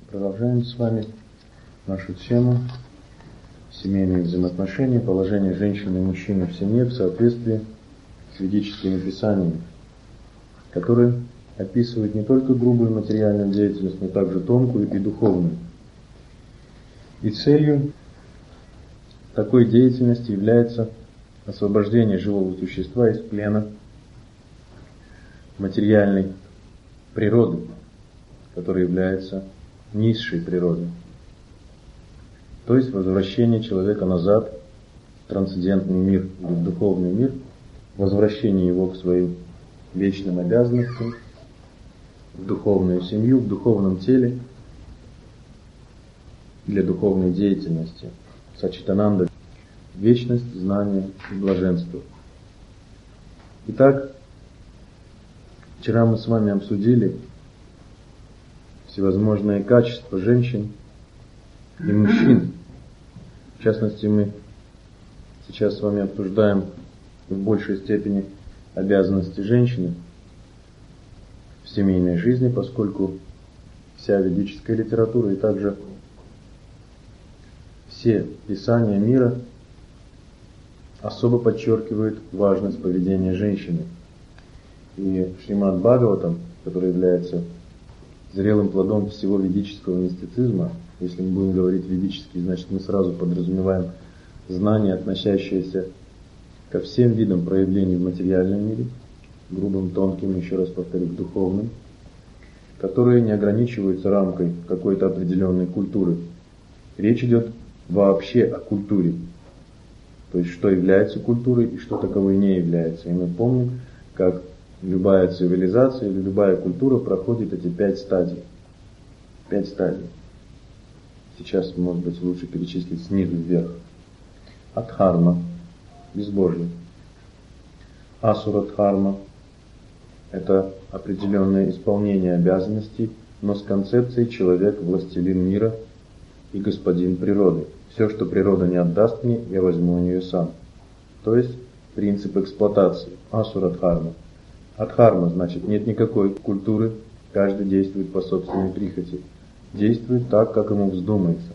Продолжаем с вами нашу тему семейные взаимоотношения, положение женщины и мужчины в семье в соответствии с ведическими писаниями, которые описывают не только грубую материальную деятельность, но также тонкую и духовную. И целью такой деятельности является освобождение живого существа из плена материальной природы, которая является низшей природой. То есть возвращение человека назад в трансцендентный мир, в духовный мир, возвращение его к своим вечным обязанностям, в духовную семью, в духовном теле, для духовной деятельности. Сачитананда, вечность, знание и блаженство. Итак, вчера мы с вами обсудили всевозможные качества женщин и мужчин. В частности, мы сейчас с вами обсуждаем в большей степени обязанности женщины в семейной жизни, поскольку вся ведическая литература и также все писания мира особо подчеркивают важность поведения женщины. И Шримад Бхагаватам, который является зрелым плодом всего ведического мистицизма, если мы будем говорить ведический, значит мы сразу подразумеваем знания, относящиеся ко всем видам проявлений в материальном мире, грубым, тонким, еще раз повторю, духовным, которые не ограничиваются рамкой какой-то определенной культуры. Речь идет вообще о культуре, то есть что является культурой и что таковой не является. И мы помним, как любая цивилизация или любая культура проходит эти 5 стадий. 5 стадий. Сейчас, может быть, лучше перечислить снизу вверх. Адхарма, безбожие. Асурадхарма – это определенное исполнение обязанностей, но с концепцией человек – властелин мира и господин природы. Все, что природа не отдаст мне, я возьму у нее сам. То есть принцип эксплуатации. Асурадхарма. Адхарма значит нет никакой культуры, каждый действует по собственной прихоти. Действует так, как ему вздумается.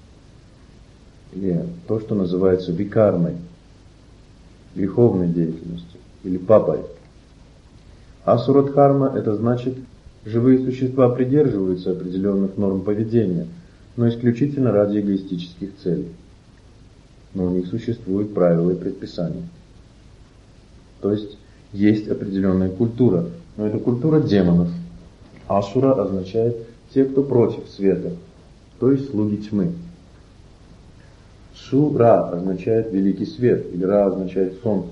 Или то, что называется викармой, греховной деятельностью, или папой. Асурадхарма это значит, живые существа придерживаются определенных норм поведения, но исключительно ради эгоистических целей. Но у них существуют правила и предписания. То есть есть определенная культура, но это культура демонов. Асура означает те, кто против света, то есть слуги тьмы. Сура означает великий свет, или Ра означает солнце.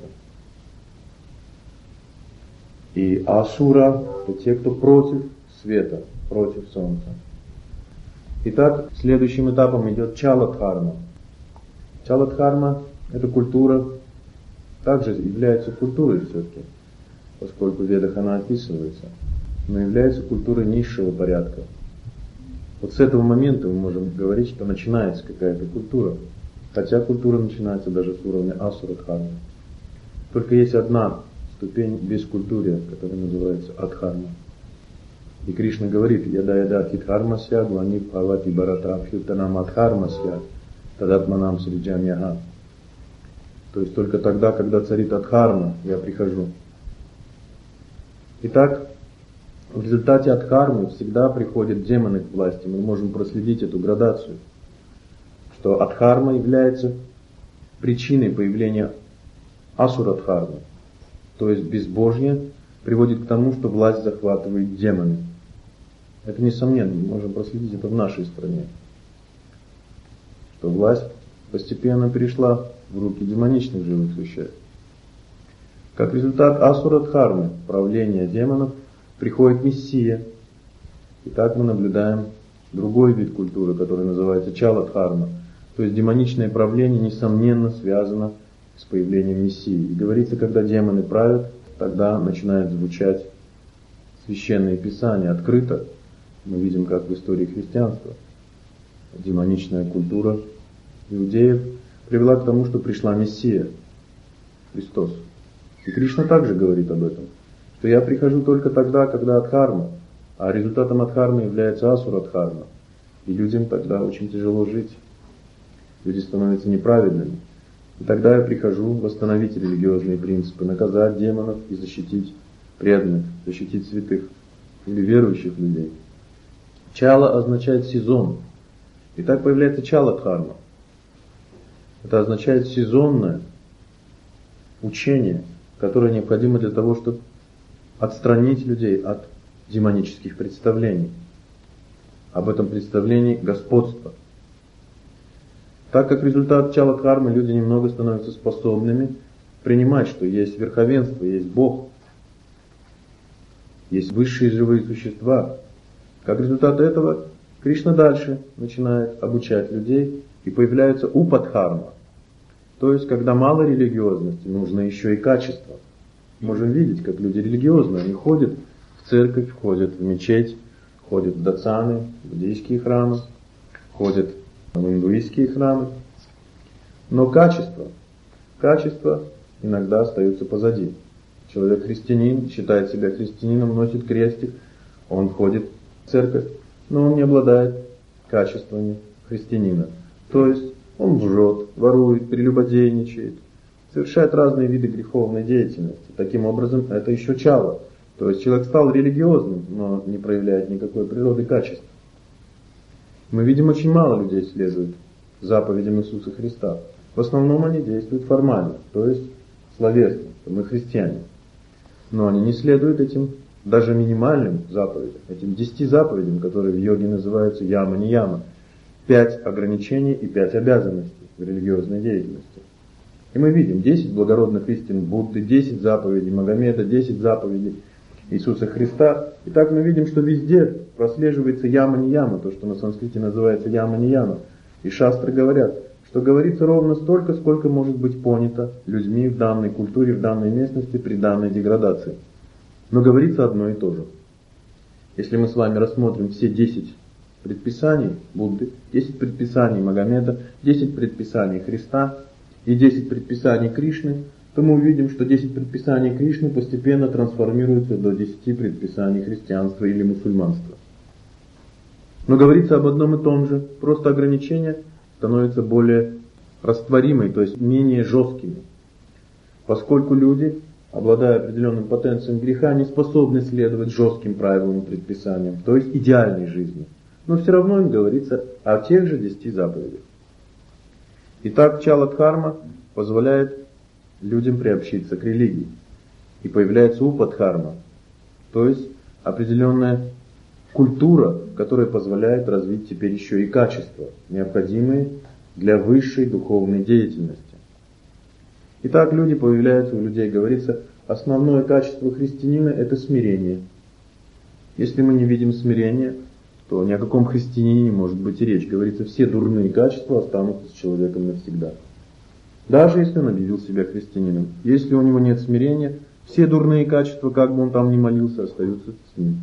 И Асура – это те, кто против света, против солнца. Итак, следующим этапом идет Чаладхарма. Чаладхарма – это культура, также является культурой все-таки, поскольку в Ведах она описывается, но является культурой низшего порядка. Вот с этого момента мы можем говорить, что начинается какая-то культура, хотя культура начинается даже с уровня Асурадхармы. Только есть одна ступень бескультурия, которая называется Адхарма. И Кришна говорит: «Яда хитхармасья глани бхавати барата абхютанам адхармасья тадатманам сриджамьяха». То есть только тогда, когда царит Адхарма, я прихожу. Итак, в результате Адхармы всегда приходят демоны к власти. Мы можем проследить эту градацию, что Адхарма является причиной появления Асурадхармы. То есть безбожие приводит к тому, что власть захватывает демоны. Это несомненно, мы можем проследить это в нашей стране. Что власть постепенно перешла в руки демоничных живых существ. Как результат Асурадхармы, правления демонов, приходит Мессия. И так мы наблюдаем другой вид культуры, который называется Чаладхарма. То есть демоничное правление, несомненно, связано с появлением Мессии. И говорится, когда демоны правят, тогда начинает звучать священные писания открыто. Мы видим, как в истории христианства демоничная культура иудеев привела к тому, что пришла Мессия, Христос. И Кришна также говорит об этом, что я прихожу только тогда, когда Адхарма, а результатом Адхармы является Асурадхарма. И людям тогда очень тяжело жить. Люди становятся неправедными. И тогда я прихожу восстановить религиозные принципы, наказать демонов и защитить преданных, защитить святых или верующих людей. Чала означает сезон. И так появляется чала-дхарма. Это означает сезонное учение, которое необходимо для того, чтобы отстранить людей от демонических представлений. Об этом представлении господства. Так как результат чала-дхармы люди немного становятся способными принимать, что есть верховенство, есть Бог, есть высшие живые существа. Как результат этого Кришна дальше начинает обучать людей, и появляется упадхарма. То есть, когда мало религиозности, нужно еще и качество. Можем видеть, как люди религиозные, они ходят в церковь, ходят в мечеть, ходят в дацаны, в буддийские храмы, ходят в индуистские храмы. Но качество иногда остается позади. Человек христианин, считает себя христианином, носит крестик, он ходит в церковь, но он не обладает качествами христианина. То есть он лжет, ворует, прелюбодейничает, совершает разные виды греховной деятельности. Таким образом, это еще чала. То есть человек стал религиозным, но не проявляет никакой природы качеств. Мы видим, очень мало людей следует заповедям Иисуса Христа. В основном они действуют формально, то есть словесно, что мы христиане. Но они не следуют этим даже минимальным заповедям, этим 10 заповедям, которые в йоге называются яма-нияма. 5 ограничений и 5 обязанностей в религиозной деятельности. И мы видим 10 благородных истин Будды, 10 заповедей Магомеда, 10 заповедей Иисуса Христа. И так мы видим, что везде прослеживается яма-нияма, то, что на санскрите называется яма-нияма. И шастры говорят, что говорится ровно столько, сколько может быть понято людьми в данной культуре, в данной местности, при данной деградации. Но говорится одно и то же. Если мы с вами рассмотрим все 10 предписаний Будды, 10 предписаний Магомеда, 10 предписаний Христа и 10 предписаний Кришны, то мы увидим, что 10 предписаний Кришны постепенно трансформируются до 10 предписаний христианства или мусульманства. Но говорится об одном и том же, просто ограничения становятся более растворимыми, то есть менее жесткими. Поскольку люди, обладая определенным потенцией греха, не способны следовать жестким правилам и предписаниям, то есть идеальной жизни. Но все равно им говорится о тех же 10 заповедях. Итак, чала-дхарма позволяет людям приобщиться к религии. И появляется упадхарма, то есть определенная культура, которая позволяет развить теперь еще и качества, необходимые для высшей духовной деятельности. Итак, люди появляются, у людей говорится, основное качество христианина – это смирение. Если мы не видим смирения, то ни о каком христианине не может быть и речь. Говорится, все дурные качества останутся с человеком навсегда. Даже если он объявил себя христианином. Если у него нет смирения, все дурные качества, как бы он там ни молился, остаются с ним.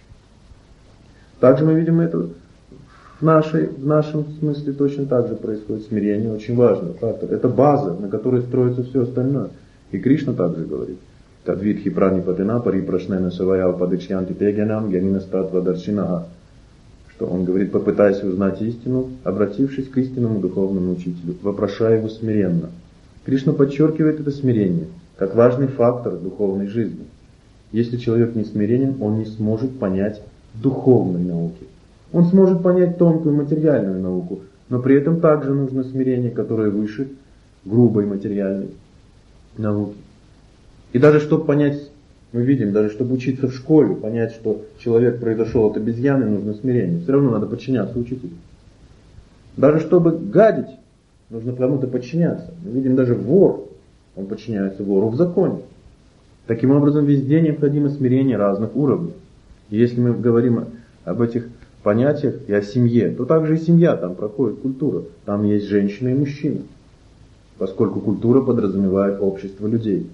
Также мы видим это в нашем смысле точно так же происходит. Смирение очень важный фактор. Это база, на которой строится все остальное. И Кришна также говорит. Тадвидхи пранипатена парипрашнена саваял падычьянти тегянам янинастатва даршинага. Что он говорит, попытайся узнать истину, обратившись к истинному духовному учителю, вопрошая его смиренно. Кришна подчеркивает это смирение, как важный фактор духовной жизни. Если человек не смиренен, он не сможет понять духовной науки. Он сможет понять тонкую материальную науку, но при этом также нужно смирение, которое выше грубой материальной науки. И даже чтобы понять, мы видим, даже чтобы учиться в школе, понять, что человек произошел от обезьяны, нужно смирение. Все равно надо подчиняться учителю. Даже чтобы гадить, нужно кому-то подчиняться. Мы видим, даже вор, он подчиняется вору в законе. Таким образом, везде необходимо смирение разных уровней. И если мы говорим об этих понятиях и о семье, то также и семья, там проходит культура. Там есть женщина и мужчина, поскольку культура подразумевает общество людей.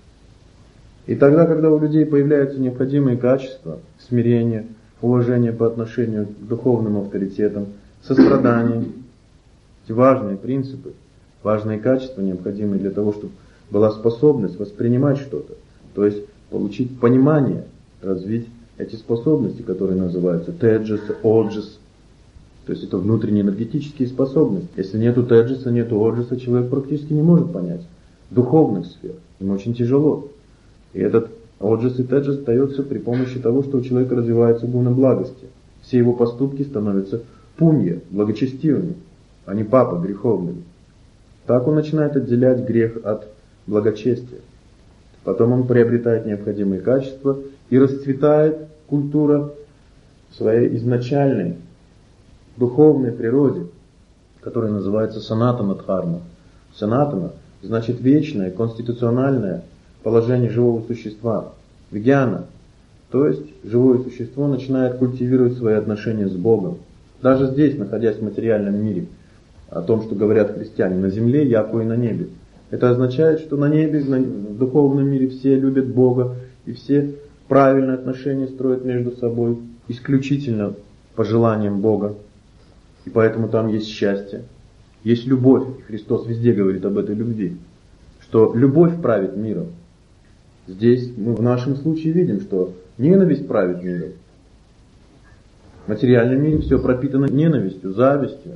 И тогда, когда у людей появляются необходимые качества, смирение, уважение по отношению к духовным авторитетам, сострадание, эти важные принципы, важные качества, необходимые для того, чтобы была способность воспринимать что-то, то есть получить понимание, развить эти способности, которые называются теджас, оджас, То есть это внутренние энергетические способности. Если нету теджеса, нету оджеса, человек практически не может понять духовных сфер. Ему очень тяжело. И этот оджес и теджес дается при помощи того, что у человека развивается гуна благости. Все его поступки становятся пунья, благочестивыми, а не папа, греховными. Так он начинает отделять грех от благочестия. Потом он приобретает необходимые качества и расцветает культура в своей изначальной духовной природе, которая называется санатана дхарма. Санатана значит вечное, конституциональное положение живого существа. Вигьяна, то есть живое существо начинает культивировать свои отношения с Богом. Даже здесь, находясь в материальном мире, о том, что говорят христиане, на земле, яко и на небе. Это означает, что на небе, в духовном мире все любят Бога, и все правильные отношения строят между собой, исключительно по желаниям Бога. И поэтому там есть счастье, есть любовь. И Христос везде говорит об этой любви, что любовь правит миром. Здесь мы в нашем случае видим, что ненависть правит миром. В материальном мире все пропитано ненавистью, завистью.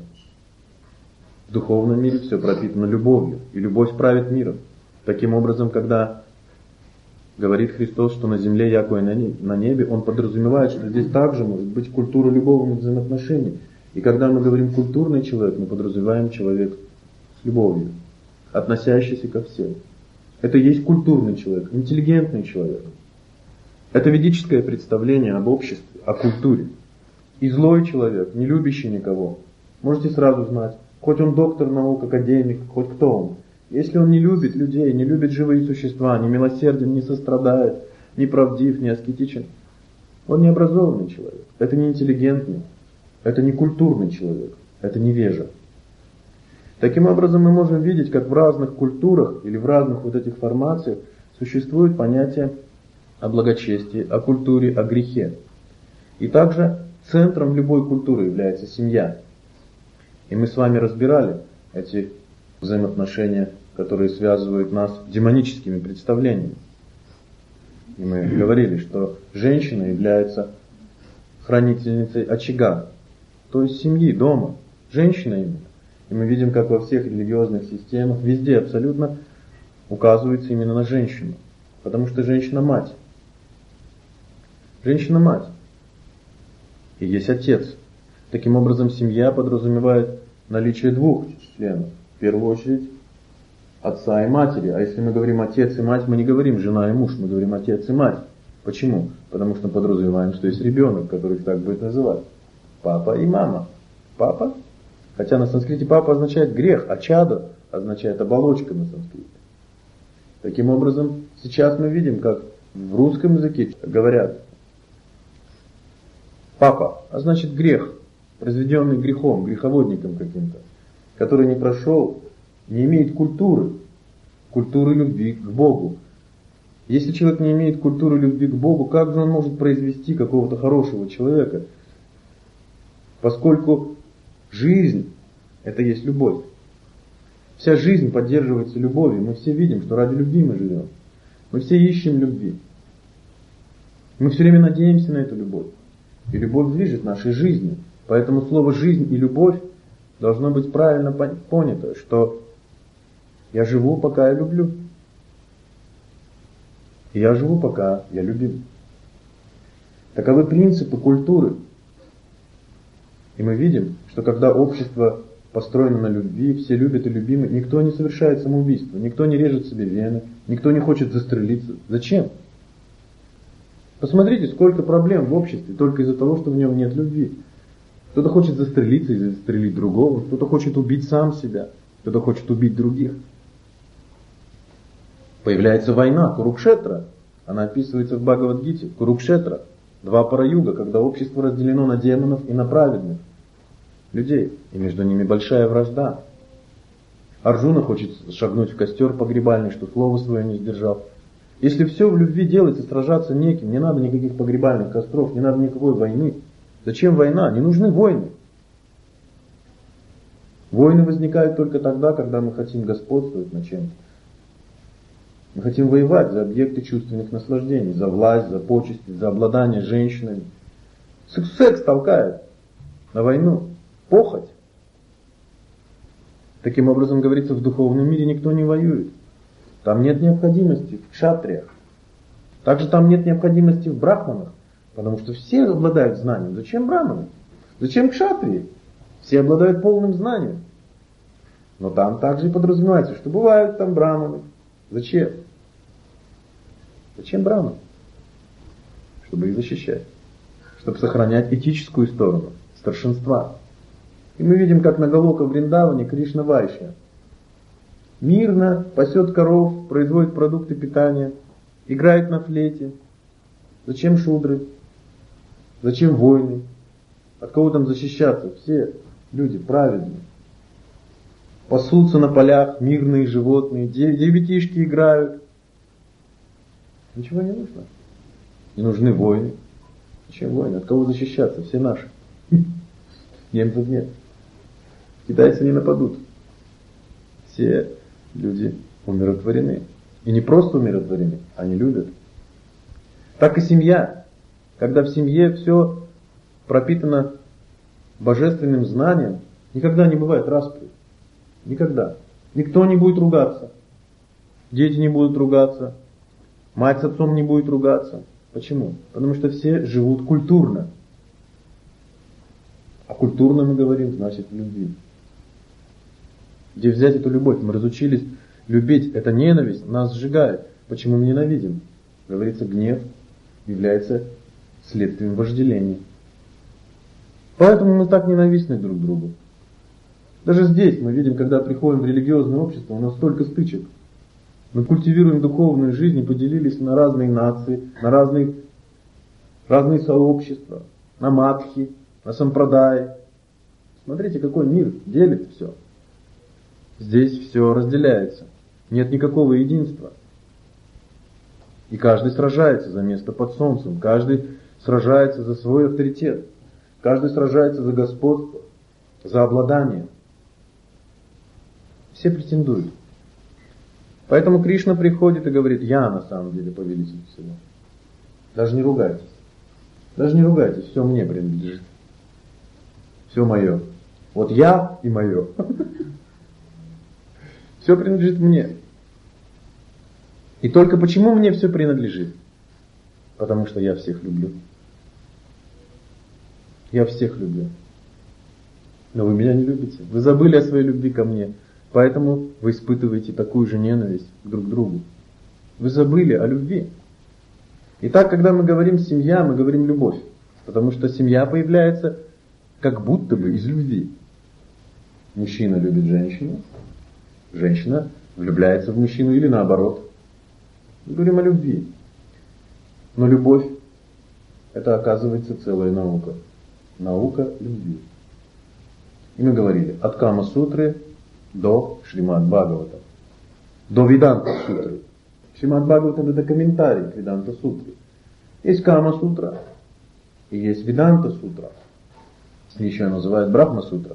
В духовном мире все пропитано любовью, и любовь правит миром. Таким образом, когда говорит Христос, что на земле, яко и на небе, Он подразумевает, что здесь также может быть культура любовных взаимоотношений. И когда мы говорим «культурный человек», мы подразумеваем человек с любовью, относящийся ко всем. Это и есть культурный человек, интеллигентный человек. Это ведическое представление об обществе, о культуре. И злой человек, не любящий никого, можете сразу знать, хоть он доктор наук, академик, хоть кто он. Если он не любит людей, не любит живые существа, не милосерден, не сострадает, не правдив, не аскетичен, он не образованный человек, это не интеллигентный, это не культурный человек, это невежа. Таким образом мы можем видеть, как в разных культурах или в разных вот этих формациях существует понятие о благочестии, о культуре, о грехе. И также центром любой культуры является семья. И мы с вами разбирали эти взаимоотношения, которые связывают нас с демоническими представлениями. И мы говорили, что женщина является хранительницей очага, то есть семьи, дома. Женщина именно. И мы видим, как во всех религиозных системах, везде абсолютно указывается именно на женщину. Потому что женщина-мать. Женщина-мать. И есть отец. Таким образом, семья подразумевает наличие двух членов. В первую очередь, отца и матери. А если мы говорим отец и мать, мы не говорим жена и муж, мы говорим отец и мать. Почему? Потому что подразумеваем, что есть ребенок, который их так будет называть. Папа и мама. Папа, хотя на санскрите папа означает грех, а чада означает оболочка на санскрите. Таким образом, сейчас мы видим, как в русском языке говорят папа, а значит грех, произведенный грехом, греховодником каким-то, который не прошел, не имеет культуры любви к Богу. Если человек не имеет культуры любви к Богу, как же он может произвести какого-то хорошего человека? Поскольку жизнь – это есть любовь. Вся жизнь поддерживается любовью. Мы все видим, что ради любви мы живем. Мы все ищем любви. Мы все время надеемся на эту любовь. И любовь движет нашей жизнью. Поэтому слово «жизнь» и «любовь» должно быть правильно понято, что я живу, пока я люблю. И я живу, пока я любим. Таковы принципы культуры. И мы видим, что когда общество построено на любви, все любят и любимы, никто не совершает самоубийство, никто не режет себе вены, никто не хочет застрелиться. Зачем? Посмотрите, сколько проблем в обществе только из-за того, что в нем нет любви. Кто-то хочет застрелиться и застрелить другого, кто-то хочет убить сам себя, кто-то хочет убить других. Появляется война, Курукшетра. Она описывается в Бхагавад-гите. Курукшетра. Два параюга, когда общество разделено на демонов и на праведных людей. И между ними большая вражда. Арджуна хочет шагнуть в костер погребальный, что слово свое не сдержал. Если все в любви делается, сражаться неким, не надо никаких погребальных костров, не надо никакой войны. Зачем война? Не нужны войны. Войны возникают только тогда, когда мы хотим господствовать над чем-то. Мы хотим воевать за объекты чувственных наслаждений, за власть, за почести, за обладание женщинами. Секс толкает на войну. похоть. Таким образом, говорится, в духовном мире никто не воюет. Там нет необходимости в кшатриях. Также там нет необходимости в брахманах, потому что все обладают знанием. Зачем брахманы? Зачем кшатрии? Все обладают полным знанием. Но там также и подразумевается, что бывают там брахманы. Зачем? Зачем брахманы? Чтобы их защищать. Чтобы сохранять этическую сторону, старшинства. И мы видим, как на Галока в Вриндаване Кришна Вайшья мирно пасет коров, производит продукты питания, играет на флейте. Зачем шудры? Зачем войны? От кого там защищаться? Все люди праведные. Пасутся на полях мирные животные, детишки играют. Ничего не нужно. Не нужны войны. Зачем войны? От кого защищаться? Все наши. Немцев нет. Китайцы не нападут. Все люди умиротворены. И не просто умиротворены, они любят. Так и семья. Когда в семье все пропитано божественным знанием, никогда не бывает распри. Никогда. Никто не будет ругаться. Дети не будут ругаться. Мать с отцом не будет ругаться. Почему? Потому что все живут культурно. А культурно мы говорим, значит, в любви. Где взять эту любовь? Мы разучились любить. Эта ненависть нас сжигает. Почему мы ненавидим? Говорится, гнев является следствием вожделения. Поэтому мы так ненавистны друг другу. Даже здесь мы видим, когда приходим в религиозное общество, у нас столько стычек. Мы культивируем духовную жизнь и поделились на разные нации, на разные сообщества, на мадхи, на сампрадай. Смотрите, какой мир делит все. Здесь все разделяется. Нет никакого единства. И каждый сражается за место под солнцем. Каждый сражается за свой авторитет. Каждый сражается за господство, за обладание. Все претендуют. Поэтому Кришна приходит и говорит, я на самом деле повелитель всего. Даже не ругайтесь. Даже не ругайтесь, все мне принадлежит. Все мое. Вот я и мое. Все принадлежит мне. И только почему мне все принадлежит? Потому что я всех люблю. Я всех люблю. Но вы меня не любите. Вы забыли о своей любви ко мне. Поэтому вы испытываете такую же ненависть друг к другу. Вы забыли о любви. Итак, когда мы говорим семья, мы говорим любовь. Потому что семья появляется как будто бы из любви. Мужчина любит женщину. Женщина влюбляется в мужчину или наоборот. Мы говорим о любви. Но любовь — это, оказывается, целая наука. Наука любви. И мы говорили от Кама-сутры до Шримад Бхагавата. До Веданта сутры. Шримад Бхагавата — это комментарий к Веданта сутре. Есть Кама-сутра и есть Веданта-сутра. Еще называют Брахма-сутра.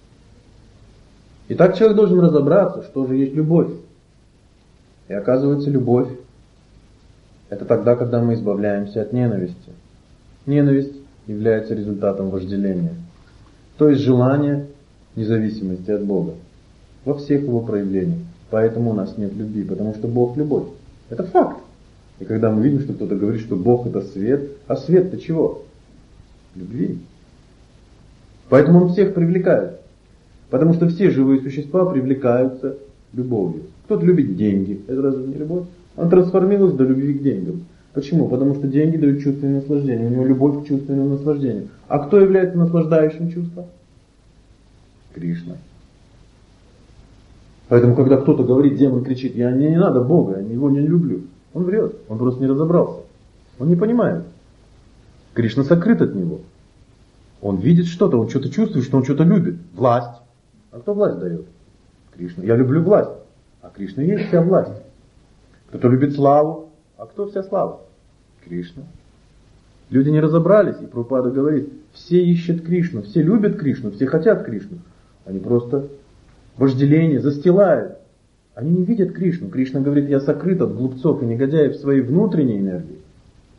Итак, человек должен разобраться, что же есть любовь. И оказывается, любовь — это тогда, когда мы избавляемся от ненависти. Ненависть является результатом вожделения. То есть желание независимости от Бога. Во всех его проявлениях. Поэтому у нас нет любви, потому что Бог — любовь. Это факт. И когда мы видим, что кто-то говорит, что Бог — это свет, а свет-то чего? Любви. Поэтому он всех привлекает. Потому что все живые существа привлекаются любовью. Кто-то любит деньги. Это разве не любовь? Он трансформировался до любви к деньгам. Почему? Потому что деньги дают чувственное наслаждение. У него любовь к чувственному наслаждению. А кто является наслаждающим чувством? Кришна. Поэтому, когда кто-то говорит, демон кричит, мне не надо Бога, я его не люблю. Он врет. Он просто не разобрался. Он не понимает. Кришна сокрыт от него. Он видит что-то, он что-то чувствует, что он что-то любит. Власть. А кто власть дает? Кришна. Я люблю власть. А Кришна есть вся власть. Кто-то любит славу. А кто вся слава? Кришна. Люди не разобрались, и Прабхупада говорит, все ищут Кришну, все любят Кришну, все хотят Кришну. Они просто вожделение застилают. Они не видят Кришну. Кришна говорит, я сокрыт от глупцов и негодяев своей внутренней энергии.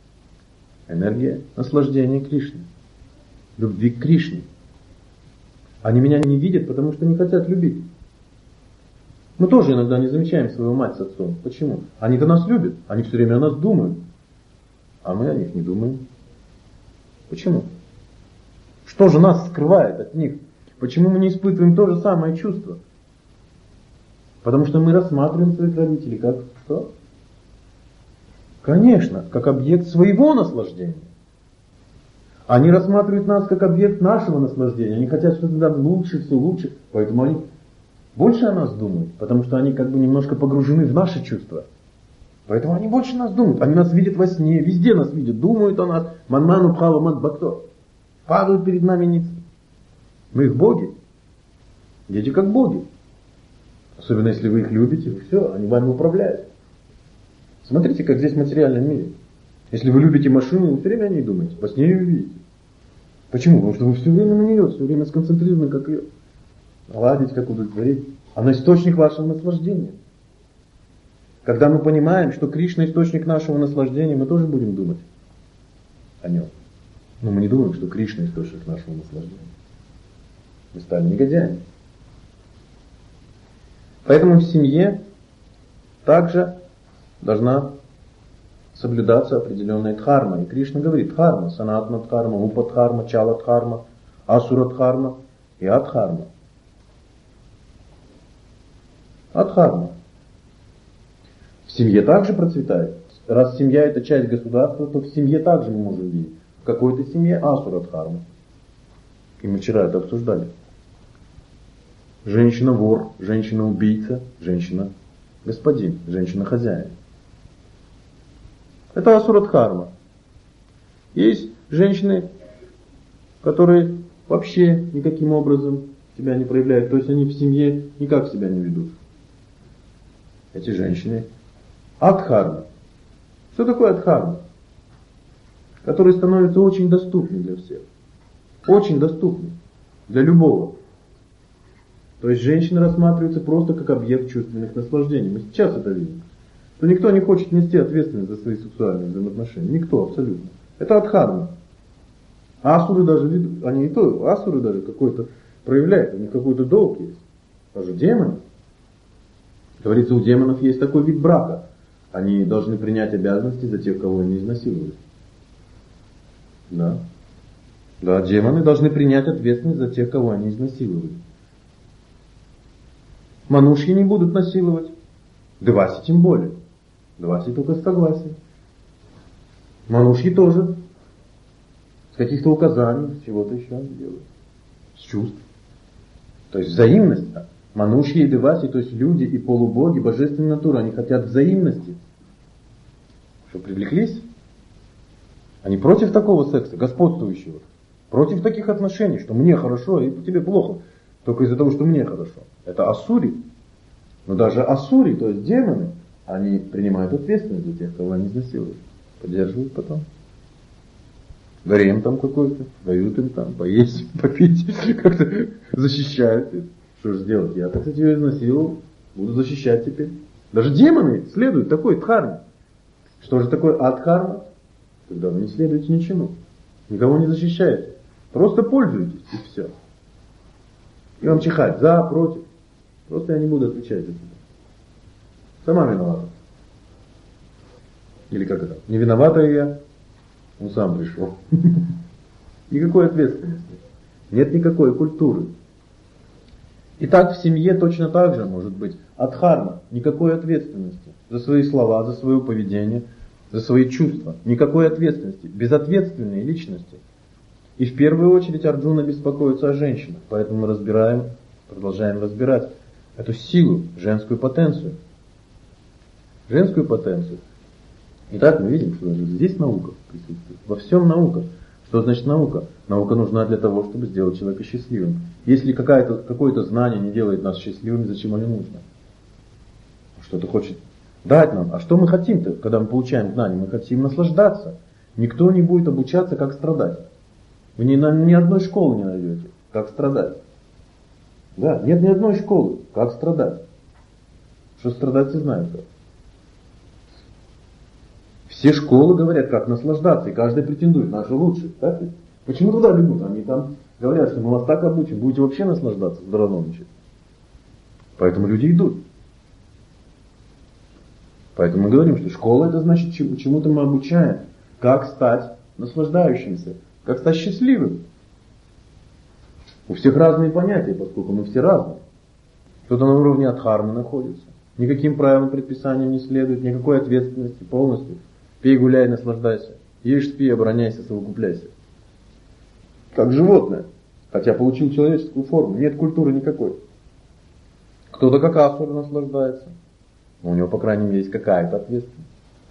Энергия наслаждения Кришны. Любви к Кришне. Они меня не видят, потому что не хотят любить. Мы тоже иногда не замечаем свою мать с отцом. Почему? Они-то нас любят, они все время о нас думают, а мы о них не думаем. Почему? Что же нас скрывает от них? Почему мы не испытываем то же самое чувство? Потому что мы рассматриваем своих родителей как что? Конечно, как объект своего наслаждения. Они рассматривают нас как объект нашего наслаждения. Они хотят что-то нам лучше, все лучше. Поэтому они больше о нас думают. Потому что они как бы немножко погружены в наши чувства. Поэтому они больше нас думают. Они нас видят во сне, везде нас видят. Думают о нас. Манману пхала мат-бакто. Падают перед нами ниц. Мы их боги. Дети как боги. Особенно если вы их любите, все, они вами управляют. Смотрите, как здесь в материальном мире. Если вы любите машину, вы все время о ней думаете, во сне ее видите. Почему? Потому что вы все время на нее, все время сконцентрированы, как ее наладить, как удовлетворить. Она источник вашего наслаждения. Когда мы понимаем, что Кришна источник нашего наслаждения, мы тоже будем думать о нем. Но мы не думаем, что Кришна источник нашего наслаждения. Мы стали негодяями. Поэтому в семье также должна соблюдаться определенная дхарма. И Кришна говорит: дхарма, санатна дхарма, упадхарма, чала дхарма, асура дхарма и адхарма. Адхарма. В семье также процветает. Раз семья это часть государства, то в семье также мы можем видеть. В какой-то семье асура дхарма. И мы вчера это обсуждали. Женщина-вор, женщина-убийца, женщина-господин, женщина-хозяин. Это асура-дхарма. Есть женщины, которые вообще никаким образом себя не проявляют. То есть они в семье никак себя не ведут. Эти женщины адхарма. Что такое адхарма? Который становится очень доступным для всех. Очень доступным для любого. То есть женщина рассматривается просто как объект чувственных наслаждений. Мы сейчас это видим. То никто не хочет нести ответственность за свои сексуальные взаимоотношения. Никто абсолютно. Это адхарма. Асуры даже, они и то, асуры даже какой-то проявляют, у них какой-то долг есть. Даже демоны. Говорится, у демонов есть такой вид брака. Они должны принять обязанности за тех, кого они изнасиловали. Да. Да, демоны должны принять ответственность за тех, кого они изнасиловали. Манушьи не будут насиловать. Деваси тем более. Деваси только с согласия. Манушьи тоже. С каких-то указаний, с чего-то еще они делают. С чувств. То есть взаимность. Манушьи и деваси, то есть люди и полубоги, божественная натура, они хотят взаимности. Что, привлеклись? Они против такого секса, господствующего. Против таких отношений, что мне хорошо, и тебе плохо. Только из-за того, что мне хорошо. Это асури. Но даже асури, то есть демоны, они принимают ответственность за тех, кого они изнасилуют. Поддерживают потом. Гарем там какой-то, дают им там поесть, попить, как-то защищают их. Что же сделать? Я, так сказать, ее изнасиловал, буду защищать теперь. Даже демоны следуют такой дхарме. Что же такое адхарма? Когда вы не следуете ничему. Никого не защищаете. Просто пользуетесь, и все. И вам чихать, за, против. Просто я не буду отвечать за себя. Сама виновата. Или как это? Не виновата я, он сам пришел. Никакой ответственности. Нет никакой культуры. Итак, в семье точно так же может быть адхарма. Никакой ответственности за свои слова, за свое поведение, за свои чувства. Никакой ответственности. Безответственные личности. И в первую очередь Арджуна беспокоится о женщинах. Поэтому мы продолжаем разбирать эту силу, женскую потенцию. Женскую потенцию. Итак, мы видим, что даже здесь наука присутствует. Во всем наука. Что значит наука? Наука нужна для того, чтобы сделать человека счастливым. Если какое-то знание не делает нас счастливыми, зачем оно нужно? Что-то хочет дать нам. А что мы хотим-то, когда мы получаем знания? Мы хотим наслаждаться. Никто не будет обучаться, как страдать. Вы ни одной школы не найдете, как страдать. Да, нет ни одной школы, как страдать. Что страдать, все знают как. Все школы говорят, как наслаждаться, и каждый претендует на что лучше. Так? Почему туда бегут? Они там Говорят, что мы вас так обучим, будете вообще наслаждаться, здоровничать. Поэтому люди идут. Поэтому мы говорим, что школа это значит, чему-то мы обучаем. Как стать наслаждающимся, как стать счастливым. У всех разные понятия, поскольку мы все разные. Кто-то на уровне адхармы находится. Никаким правилам, предписаниям не следует, никакой ответственности полностью. Пей, гуляй, наслаждайся. Ешь, спи, обороняйся, совокупляйся. Как животное. Хотя получил человеческую форму. Нет культуры никакой. Кто-то как асура наслаждается. Но у него, по крайней мере, есть какая-то ответственность.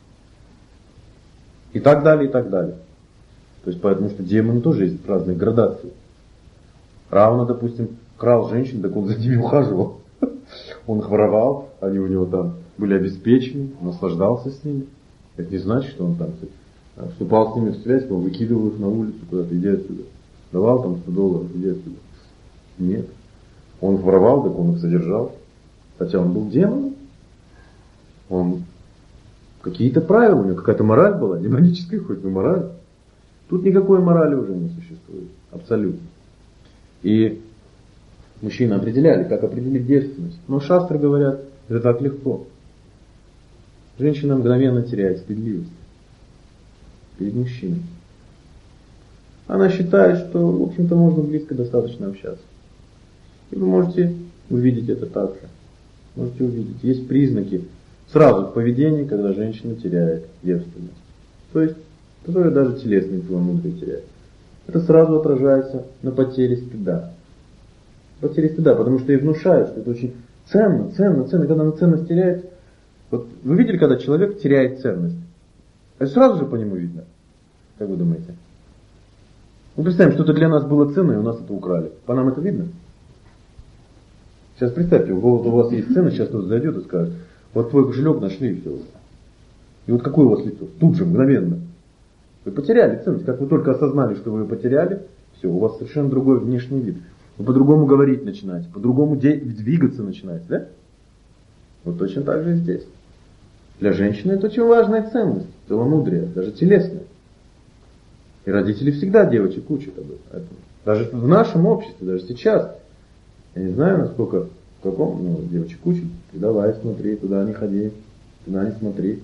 И так далее, и так далее. То есть, потому что демоны тоже есть разные градации. Равно, допустим, крал женщин, так он за ними ухаживал. Он их воровал, они у него там были обеспечены, наслаждался с ними. Это не значит, что он там вступал с ними в связь, он выкидывал их на улицу куда-то, иди отсюда. Давал там $100, иди отсюда. Нет. Он их воровал, так он их содержал. Хотя он был демоном. Он какие-то правила, у него какая-то мораль была, демоническая хоть, но мораль. Тут никакой морали уже не существует. Абсолютно. И мужчины определяли, как определить девственность. Но шастры говорят, это так легко. Женщина мгновенно теряет стыдливость перед мужчиной. Она считает, что, в общем-то, можно близко достаточно общаться. И вы можете увидеть это также. Можете увидеть. Есть признаки сразу в поведении, когда женщина теряет девственность. То есть, которая даже телесное целомудрие теряет. Это сразу отражается на потере стыда. Потере стыда, потому что ей внушают, что это очень ценно. Когда она ценность теряет. Вот вы видели, когда человек теряет ценность? Это сразу же по нему видно. Как вы думаете? Ну, представим, что-то для нас было ценно, и у нас это украли. По нам это видно? Сейчас представьте, вот у вас есть ценность, сейчас кто-то зайдет и скажет, вот твой кошелек нашли и все. И вот какое у вас лицо? Тут же, мгновенно. Вы потеряли ценность. Как вы только осознали, что вы ее потеряли, все, у вас совершенно другой внешний вид. Вы по-другому говорить начинаете, по-другому двигаться начинаете, да? Вот точно так же и здесь. Для женщины это очень важная ценность, целомудрие, даже телесное. И родители всегда девочек учат об этом. Даже в нашем обществе, даже сейчас. Я не знаю, насколько, в каком, но девочек учат. Ты давай смотри, туда не ходи, туда не смотри.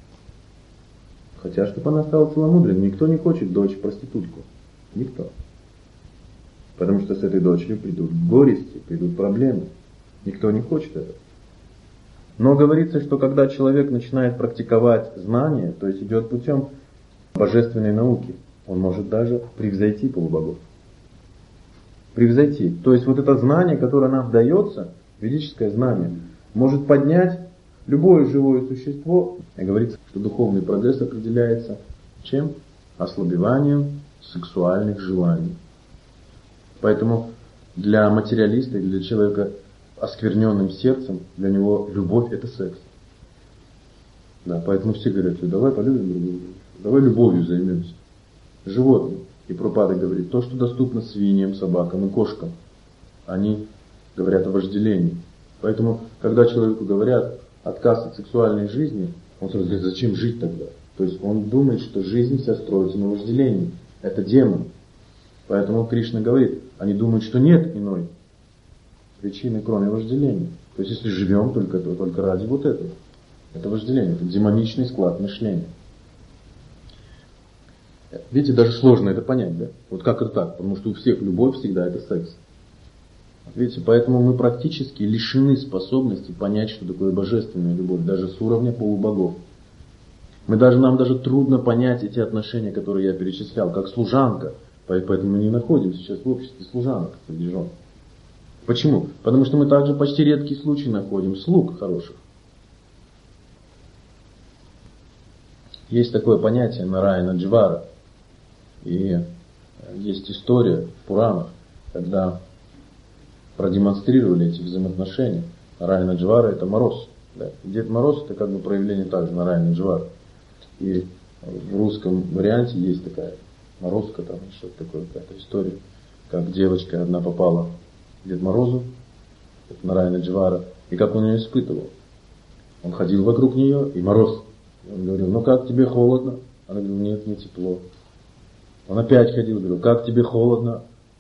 Хотя, чтобы она стала целомудренной, никто не хочет дочь проститутку. Никто. Потому что с этой дочерью придут горести, придут проблемы. Никто не хочет этого. Но говорится, что когда человек начинает практиковать знания, то есть идет путем божественной науки, он может даже превзойти полубогов. Превзойти. То есть вот это знание, которое нам дается, ведическое знание, может поднять любое живое существо. И говорится, что духовный прогресс определяется чем? Ослабеванием сексуальных желаний. Поэтому для материалиста или для человека оскверненным сердцем, для него любовь это секс. Да, поэтому все говорят, давай полюбим друг друга, давай любовью займемся. Животным. И Прабхупада говорит, то, что доступно свиньям, собакам и кошкам, они говорят о вожделении. Поэтому, когда человеку говорят отказ от сексуальной жизни, он сразу говорит, зачем жить тогда? То есть он думает, что жизнь вся строится на вожделении. Это демон. Поэтому Кришна говорит, они думают, что нет иной причины, кроме вожделения. То есть если живем только ради вот этого. Это вожделение, это демоничный склад мышления. Видите, даже сложно это понять, да? Вот как это так? Потому что у всех любовь всегда это секс. Видите, поэтому мы практически лишены способности понять, что такое божественная любовь, даже с уровня полубогов. Нам даже трудно понять эти отношения, которые я перечислял, как служанка. Поэтому мы не находимся сейчас в обществе служанок среди жен. Почему? Потому что мы также почти редкий случай находим слуг хороших. Есть такое понятие Нараяна Джвара. И есть история в Пуранах, когда продемонстрировали эти взаимоотношения. Нараяна Джвара это мороз. Да. Дед Мороз это как бы проявление также Нараяна Джвара. И в русском варианте есть такая морозка, там что-то такое, какая-то история, как девочка одна попала к Деду Морозу, это Нараяна Джвара, и как он ее испытывал. Он ходил вокруг нее, и мороз. Он говорил, ну как тебе холодно? Она говорила, нет, не тепло. Он опять ходил, говорил, как тебе холодно? Она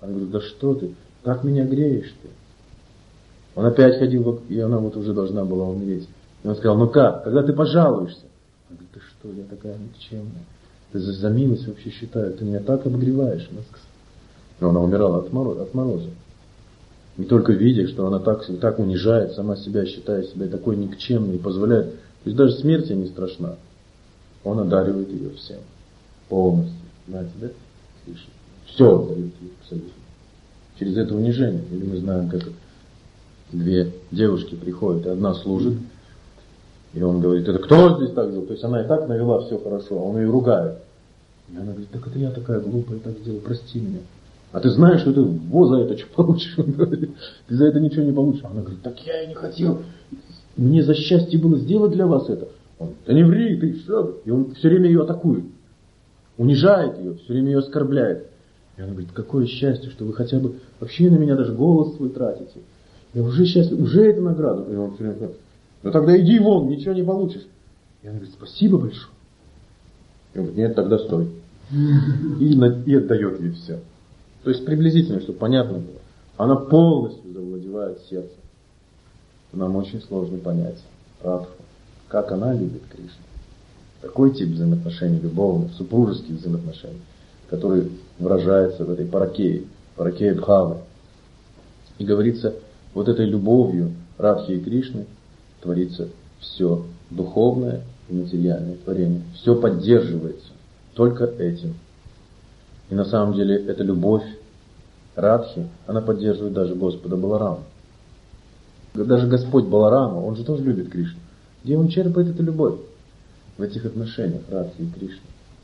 Она говорит, да что ты, как меня греешь ты? Он опять ходил, и она вот уже должна была умереть. И он сказал, ну как, когда ты пожалуешься? Она говорит, ты что, я такая никчемная. Ты за милость вообще считаю, ты меня так обогреваешь. Но она умирала от мороза. Не только видя, что она так унижает сама себя, считая себя такой никчемной и позволяет. То есть даже смерть ей не страшна. Он одаривает ее всем. Полностью. Знаете, да? Все отдает ей абсолютно. Через это унижение. Или мы знаем, как две девушки приходят, и одна служит, и он говорит, это кто здесь так сделал? То есть она и так навела все хорошо, а он ее ругает. И она говорит, так это я такая глупая так сделала, прости меня. А ты знаешь, что ты за это что получишь? Он говорит, ты за это ничего не получишь. Она говорит, так я и не хотел. Мне за счастье было сделать для вас это. Он, да не ври, ты что? И он все время ее атакует. Унижает ее, все время ее оскорбляет. И она говорит, какое счастье, что вы хотя бы вообще на меня даже голос свой тратите. Я уже счастлив, уже это награда. И он все время говорит, ну тогда иди вон, ничего не получишь. И она говорит, спасибо большое. И он говорит, нет, тогда стой. И отдает ей все. То есть приблизительно, чтобы понятно было. Она полностью завладевает сердцем. Нам очень сложно понять Радху, как она любит Кришну. Такой тип взаимоотношений любовных, супружеских взаимоотношений, который выражается в этой паракее Бхавы. И говорится, вот этой любовью Радхи и Кришны творится все духовное и материальное творение. Все поддерживается только этим. И на самом деле эта любовь Радхи, она поддерживает даже Господа Баларама. Даже Господь Баларама, он же тоже любит Кришну. Где он черпает эту любовь? В этих отношениях Радхи и Кришны.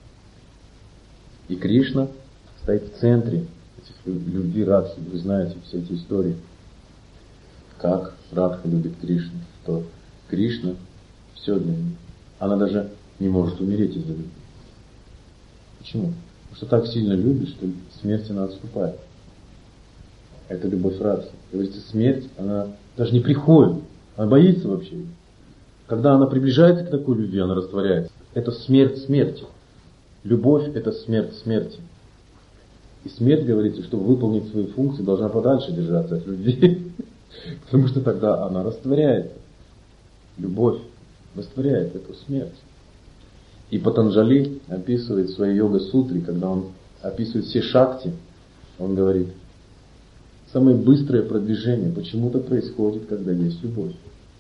И Кришна стоит в центре этих любви Радхи. Вы знаете все эти истории. Как Радха любит Кришну. Что Кришна все для нее. Она даже не может умереть из-за любви. Почему? Потому что так сильно любит, что смерть она отступает. Это любовь Радхи. Говорится, смерть, она даже не приходит. Она боится вообще. Когда она приближается к такой любви, она растворяется. Это смерть смерти. Любовь – это смерть смерти. И смерть, говорится, чтобы выполнить свои функции, должна подальше держаться от любви. Потому что тогда она растворяется. Любовь растворяет эту смерть. И Патанджали описывает в своей йога-сутре, когда он описывает все шакти, он говорит, самое быстрое продвижение почему-то происходит, когда есть любовь.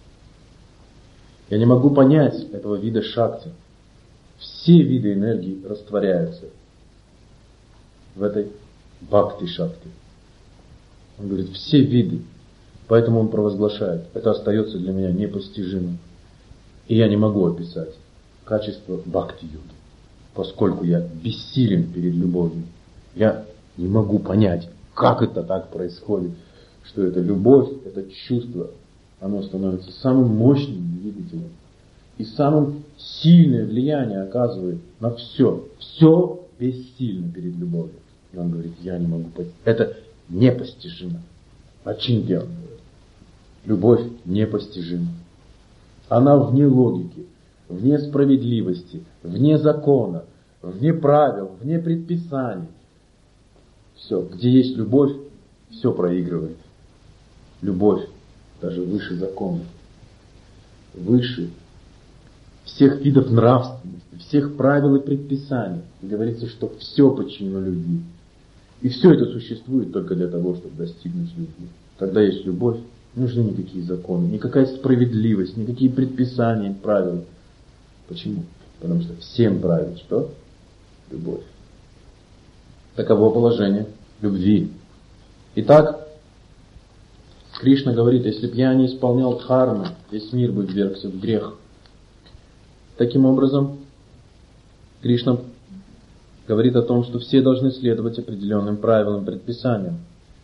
Я не могу понять этого вида шакти. Все виды энергии растворяются в этой бхакти-шакти. Он говорит, все виды. Поэтому он провозглашает. Это остается для меня непостижимым. И я не могу описать качество бхакти-йоги, поскольку я бессилен перед любовью. Я не могу понять, как это так происходит, что эта любовь, это чувство, оно становится самым мощным двигателем и самым сильное влияние оказывает на все. Все бессильно перед любовью. И он говорит, я не могу понять. Это непостижимо. Ачинтья. Любовь непостижима. Она вне логики, вне справедливости, вне закона, вне правил, вне предписаний. Все, где есть любовь, все проигрывает. Любовь даже выше закона, выше всех видов нравственности, всех правил и предписаний. И говорится, что все подчинено любви. И все это существует только для того, чтобы достигнуть любви. Когда есть любовь, не нужны никакие законы, никакая справедливость, никакие предписания, правила. Почему? Потому что всем правит что? Любовь. Таково положение любви. Итак, Кришна говорит, если бы я не исполнял дхармы, весь мир бы ввергся в грех. Таким образом, Кришна говорит о том, что все должны следовать определенным правилам, предписаниям.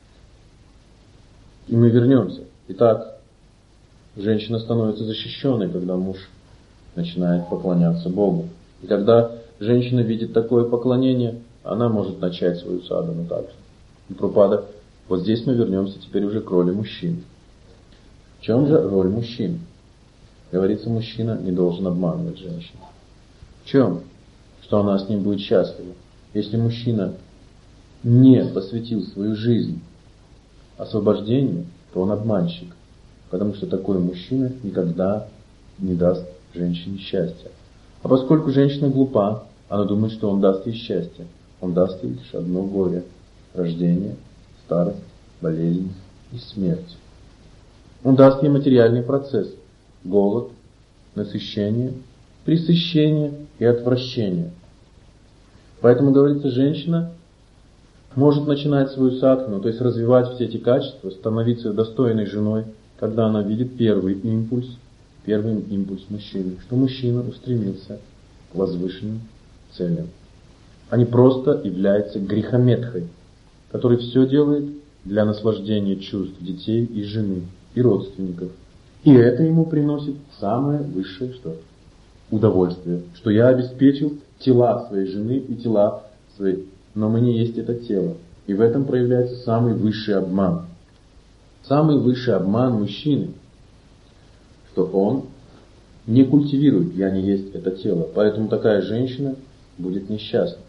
И мы вернемся. Итак, женщина становится защищенной, когда муж начинает поклоняться Богу. И когда женщина видит такое поклонение, она может начать свою садхану также. И Прабхупада, вот здесь мы вернемся теперь уже к роли мужчин. В чем же роль мужчин? Говорится, мужчина не должен обманывать женщину. В чем? Что она с ним будет счастлива. Если мужчина не посвятил свою жизнь освобождению, то он обманщик. Потому что такой мужчина никогда не даст женщине счастья. А поскольку женщина глупа, она думает, что он даст ей счастье. Он даст ей лишь одно горе: рождение, старость, болезнь и смерть. Он даст ей материальный процесс: голод, насыщение, пресыщение и отвращение. Поэтому, говорится, женщина может начинать свою садхану, то есть развивать все эти качества, становиться достойной женой, когда она видит первый импульс мужчины, что мужчина устремился к возвышенным целям, а не просто является грехометхой, который все делает для наслаждения чувств детей и жены, и родственников. И это ему приносит самое высшее удовольствие, что я обеспечил тела своей жены и тела своей, но мне есть это тело. И в этом проявляется самый высший обман. Самый высший обман мужчины, что он не культивирует «я не есть это тело». Поэтому такая женщина будет несчастна.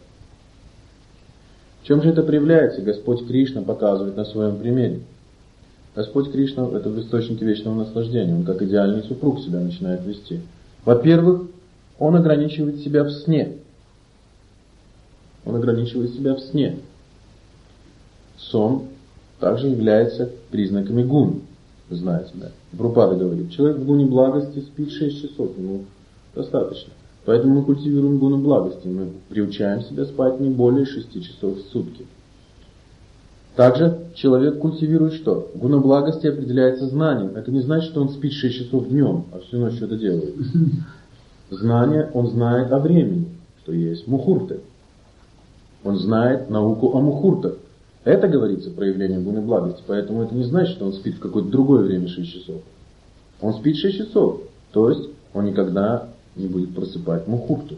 В чем же это проявляется? Господь Кришна показывает на своем примере. Господь Кришна – это в источнике вечного наслаждения. Он как идеальный супруг себя начинает вести. Во-первых, он ограничивает себя в сне. Он ограничивает себя в сне. Сон также является признаками гун. Вы знаете, да? Прабхупада говорит, человек в гуне благости спит 6 часов, ему достаточно. Поэтому мы культивируем гуну благости, мы приучаем себя спать не более 6 часов в сутки. Также человек культивирует что? Гуна благости определяется знанием. Это не значит, что он спит 6 часов днем, а всю ночь что-то делает. Знание, он знает о времени, что есть мухурты. Он знает науку о мухуртах. Это, говорится, проявление гуны благости. Поэтому это не значит, что он спит в какое-то другое время 6 часов. Он спит 6 часов. То есть он никогда не будет просыпать мухурту.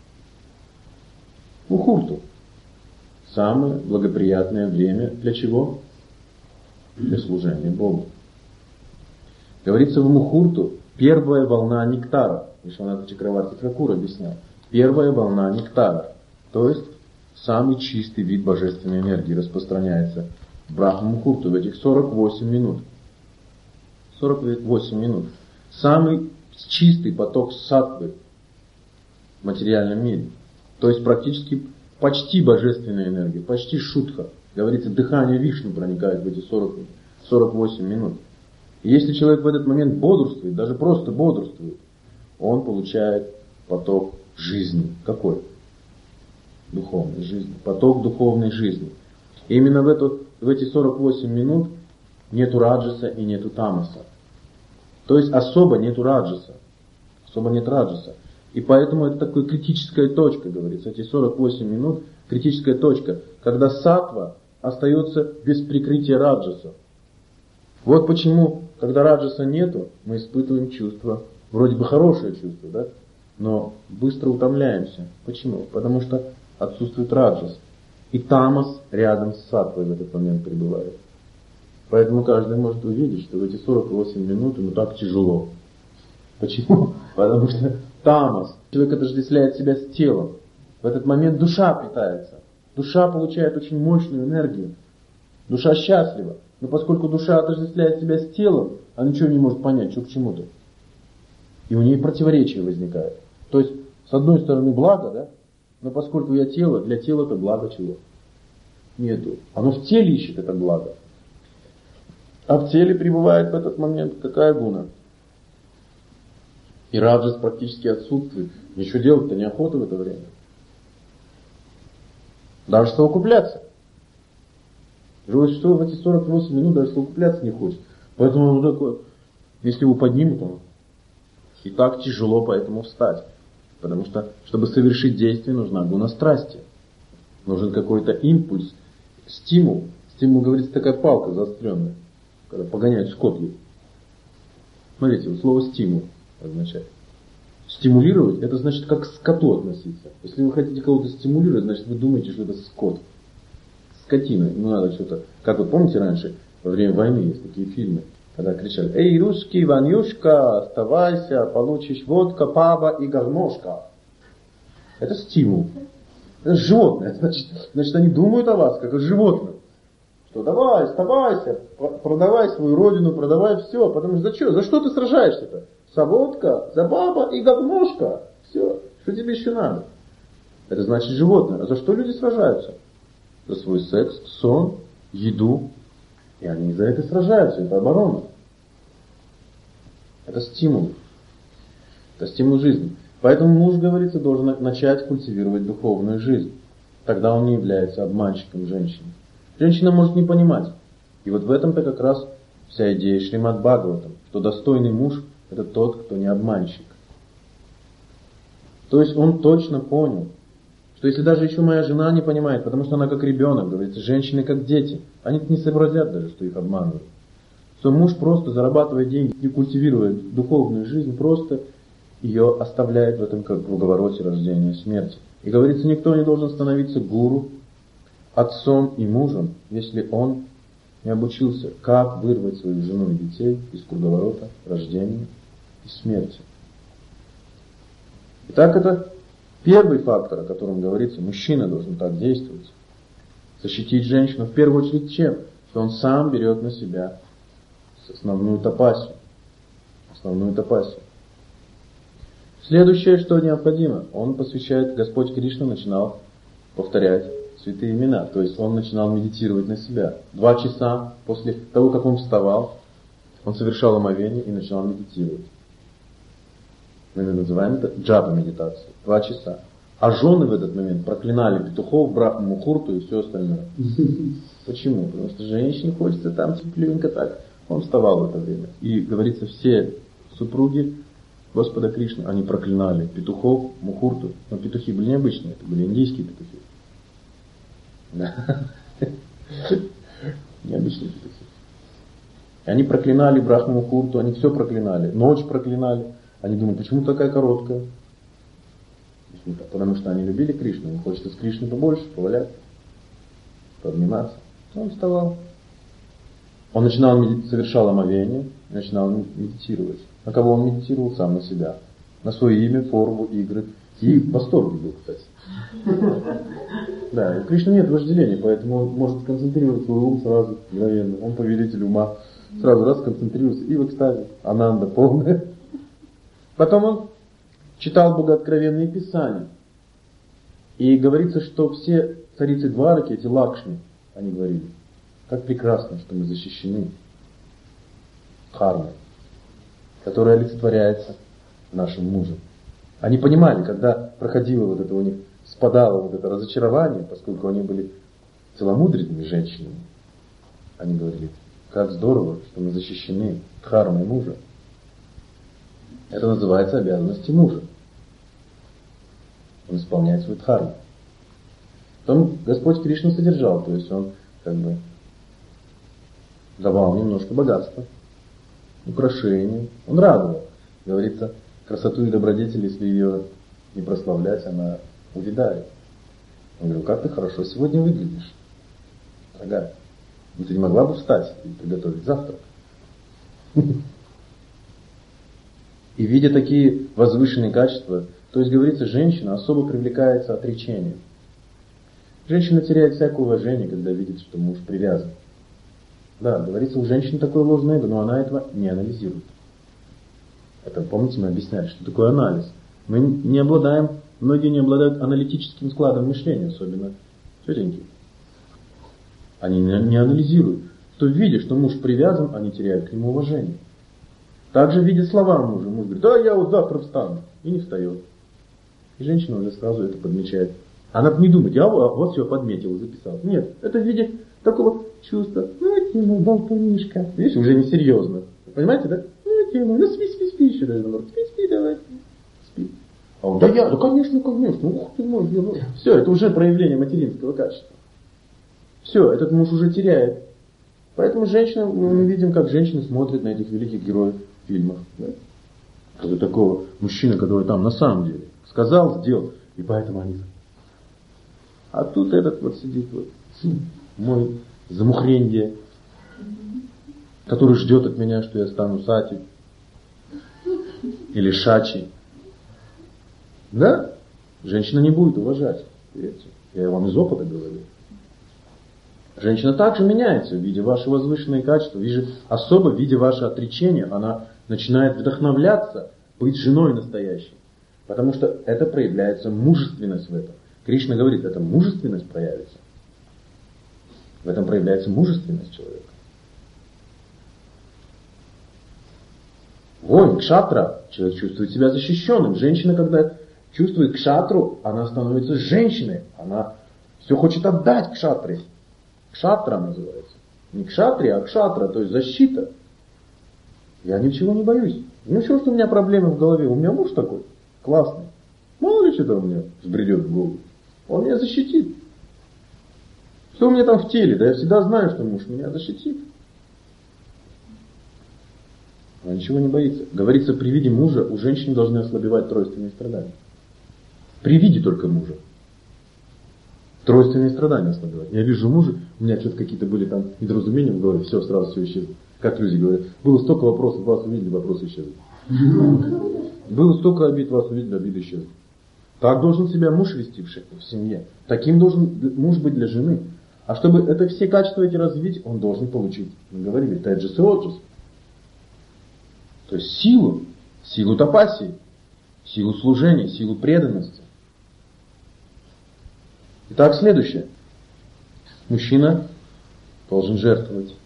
Мухурту. Самое благоприятное время для чего? Для служения Богу. Говорится, в мухурту первая волна нектара. Вишванатха Чакраварти Тхакур объяснял. Первая волна нектара. То есть самый чистый вид божественной энергии распространяется в Брахма-мухурту в этих 48 минут. 48 минут. Самый чистый поток саттвы в материальном мире. То есть практически почти божественная энергия, почти шутха. Говорится, дыхание Вишну проникает в эти 48 минут. И если человек в этот момент бодрствует, даже просто бодрствует, он получает поток жизни. Какой? Духовной жизни. Поток духовной жизни. И именно в эти 48 минут нету раджаса и нету тамаса. То есть особо нету раджаса. Особо нет раджаса. И поэтому это такая критическая точка, говорится. Эти 48 минут критическая точка, когда саттва остается без прикрытия раджаса. Вот почему, когда раджаса нету, мы испытываем чувство, вроде бы хорошее чувство, да? Но быстро утомляемся. Почему? Потому что отсутствует раджас. И тамас рядом с саттвой в этот момент пребывает. Поэтому каждый может увидеть, что в эти 48 минут ему так тяжело. Почему? Потому что тамас. Человек отождествляет себя с телом. В этот момент душа питается. Душа получает очень мощную энергию. Душа счастлива. Но поскольку душа отождествляет себя с телом, она ничего не может понять, что к чему-то. И у нее противоречие возникает. То есть, с одной стороны, благо, да? Но поскольку я тело, для тела это благо чего? Нету. Оно в теле ищет это благо. А в теле пребывает в этот момент какая гуна? И раджас практически отсутствует. Ничего делать-то неохота в это время. Даже совокупляться. Живое существо в эти 48 минут даже совокупляться не хочет. Поэтому он такой, если его поднимут, он и так тяжело поэтому встать. Потому что, чтобы совершить действие, нужна гуна страсти. Нужен какой-то импульс, стимул. Стимул, говорится, такая палка заостренная, когда погоняют скот. Смотрите, вот слово стимул означает. Стимулировать, это значит как к скоту относиться. Если вы хотите кого-то стимулировать, значит вы думаете, что это скот. Скотина. Ему надо что-то. Как вы помните раньше, во время войны есть такие фильмы, когда кричали: «Эй, русский Ванюшка, оставайся, получишь водка, паба и гармошка». Это стимул. Это животное. Значит, они думают о вас, как о животном. Что давай, оставайся, продавай свою родину, продавай все. Потому что за что ты сражаешься-то? Соводка, за баба и говношка. Все. Что тебе еще надо? Это значит животное. А за что люди сражаются? За свой секс, сон, еду. И они за это сражаются. Это оборона. Это стимул. Это стимул жизни. Поэтому муж, говорится, должен начать культивировать духовную жизнь. Тогда он не является обманщиком женщины. Женщина может не понимать. И вот в этом-то как раз вся идея Шримад Бхагаватам, что достойный муж – это тот, кто не обманщик. То есть он точно понял, что если даже еще моя жена не понимает, потому что она как ребенок, говорится, женщины как дети, они не сообразят даже, что их обманывают. Что муж просто зарабатывает деньги, не культивирует духовную жизнь, просто ее оставляет в этом как круговороте рождения и смерти. И говорится, никто не должен становиться гуру, отцом и мужем, если он не обучился, как вырвать свою жену и детей из круговорота рождения и смерти. Итак, это первый фактор, о котором говорится, мужчина должен так действовать. Защитить женщину в первую очередь чем? Что он сам берет на себя основную тапасию. Следующее, что необходимо, он посвящает, Господь Кришна начинал повторять святые имена. То есть он начинал медитировать на себя. 2 часа после того, как он вставал, он совершал омовение и начинал медитировать. Мы называем это джапа-медитацией. 2 часа. А жены в этот момент проклинали петухов, Брахму Мухурту и все остальное. Почему? Потому что женщине хочется там тепленько так. Он вставал в это время. И, говорится, все супруги Господа Кришны, они проклинали петухов, Мухурту. Но петухи были необычные, это были индийские петухи. Да. Необычные петухи. И они проклинали Брахму Мухурту, они все проклинали. Ночь проклинали. Они думают, почему такая короткая? Потому что они любили Кришну. Им хочется с Кришной побольше, поваляться, пообниматься. Он вставал. Он совершал омовение, начинал медитировать. На кого он медитировал? Сам на себя. На свое имя, форму, игры. И в восторге был, кстати. Да, у Кришны нет вожделения, поэтому он может сконцентрировать свой ум сразу, мгновенно. Он повелитель ума. Сразу раз сконцентрируется и в экстазе. Ананда полная. Потом он читал богооткровенные писания. И говорится, что все царицы Двараки, эти Лакшми, они говорили, как прекрасно, что мы защищены дхармой, которая олицетворяется нашим мужем. Они понимали, когда проходило вот это у них, спадало вот это разочарование, поскольку они были целомудренными женщинами, они говорили, как здорово, что мы защищены дхармой мужа. Это называется обязанности мужа. Он исполняет свою дхарму. Потом Господь Кришна содержал, то есть он как бы давал немножко богатства, украшений. Он радовал. Говорится, красоту и добродетель, если ее не прославлять, она увядает. Он говорил, как ты хорошо сегодня выглядишь, дорогая. Ну ты не могла бы встать и приготовить завтрак? И видя такие возвышенные качества, то есть, говорится, женщина особо привлекается отречением. Женщина теряет всякое уважение, когда видит, что муж привязан. Да, говорится, у женщины такое ложное эго, но она этого не анализирует. Это, помните, мы объясняли, что такое анализ. Многие не обладают аналитическим складом мышления, особенно тетеньки. Они не анализируют. То видя, что муж привязан, они теряют к нему уважение. Также видя слова мужа, муж говорит, да, я вот завтра встану. И не встает. И женщина уже сразу это подмечает. Она не думает, я вот все подметил, записал. Нет, это в виде такого чувства. Ну, Тима, болтунишка. Видишь, уже несерьезно. Понимаете, да? Ну, Тима, ну спи еще даже. Спи, давай. Спи. А он, да, конечно. Ух ты мой, все, это уже проявление материнского качества. Все, этот муж уже теряет. Поэтому женщина, мы видим, как женщины смотрят на этих великих героев в фильмах. Да? Как такого мужчины, который там на самом деле сказал, сделал. И поэтому они... А тут этот вот сидит, вот, мой замухренье, который ждет от меня, что я стану сати или шачи. Да? Женщина не будет уважать. Верьте. Я вам из опыта говорю. Женщина также меняется, видя ваши возвышенные качества, особо видя ваше отречение, она начинает вдохновляться быть женой настоящей. Потому что это проявляется мужественность в этом. Кришна говорит, эта мужественность проявится. В этом проявляется мужественность человека. Воин, кшатра, человек чувствует себя защищенным. Женщина, когда чувствует кшатру, она становится женщиной. Она все хочет отдать кшатре. Кшатра называется. Не кшатри, а кшатра, то есть защита. Я ничего не боюсь. Ну что, что у меня проблемы в голове? У меня муж такой, классный. Мало ли что-то у меня взбредет в голову. Он меня защитит. Что у меня там в теле? Да я всегда знаю, что муж меня защитит. Она ничего не боится. Говорится, при виде мужа у женщины должны ослабевать тройственные страдания. При виде только мужа. Тройственные страдания ослабевать. Я вижу мужа, у меня что-то какие-то были там недоразумения в голове, все, сразу все исчезло. Как люди говорят, было столько вопросов, вас увидели, вопросы исчезли. Было столько обид, вас увидели, обиды исчезли. Так должен себя муж вести в семье. Таким должен муж быть для жены. А чтобы это все качества эти развить, он должен получить, мы говорили, теджас и оджас. То есть силу тапассии, силу служения, силу преданности. Итак, следующее. Мужчина должен жертвовать.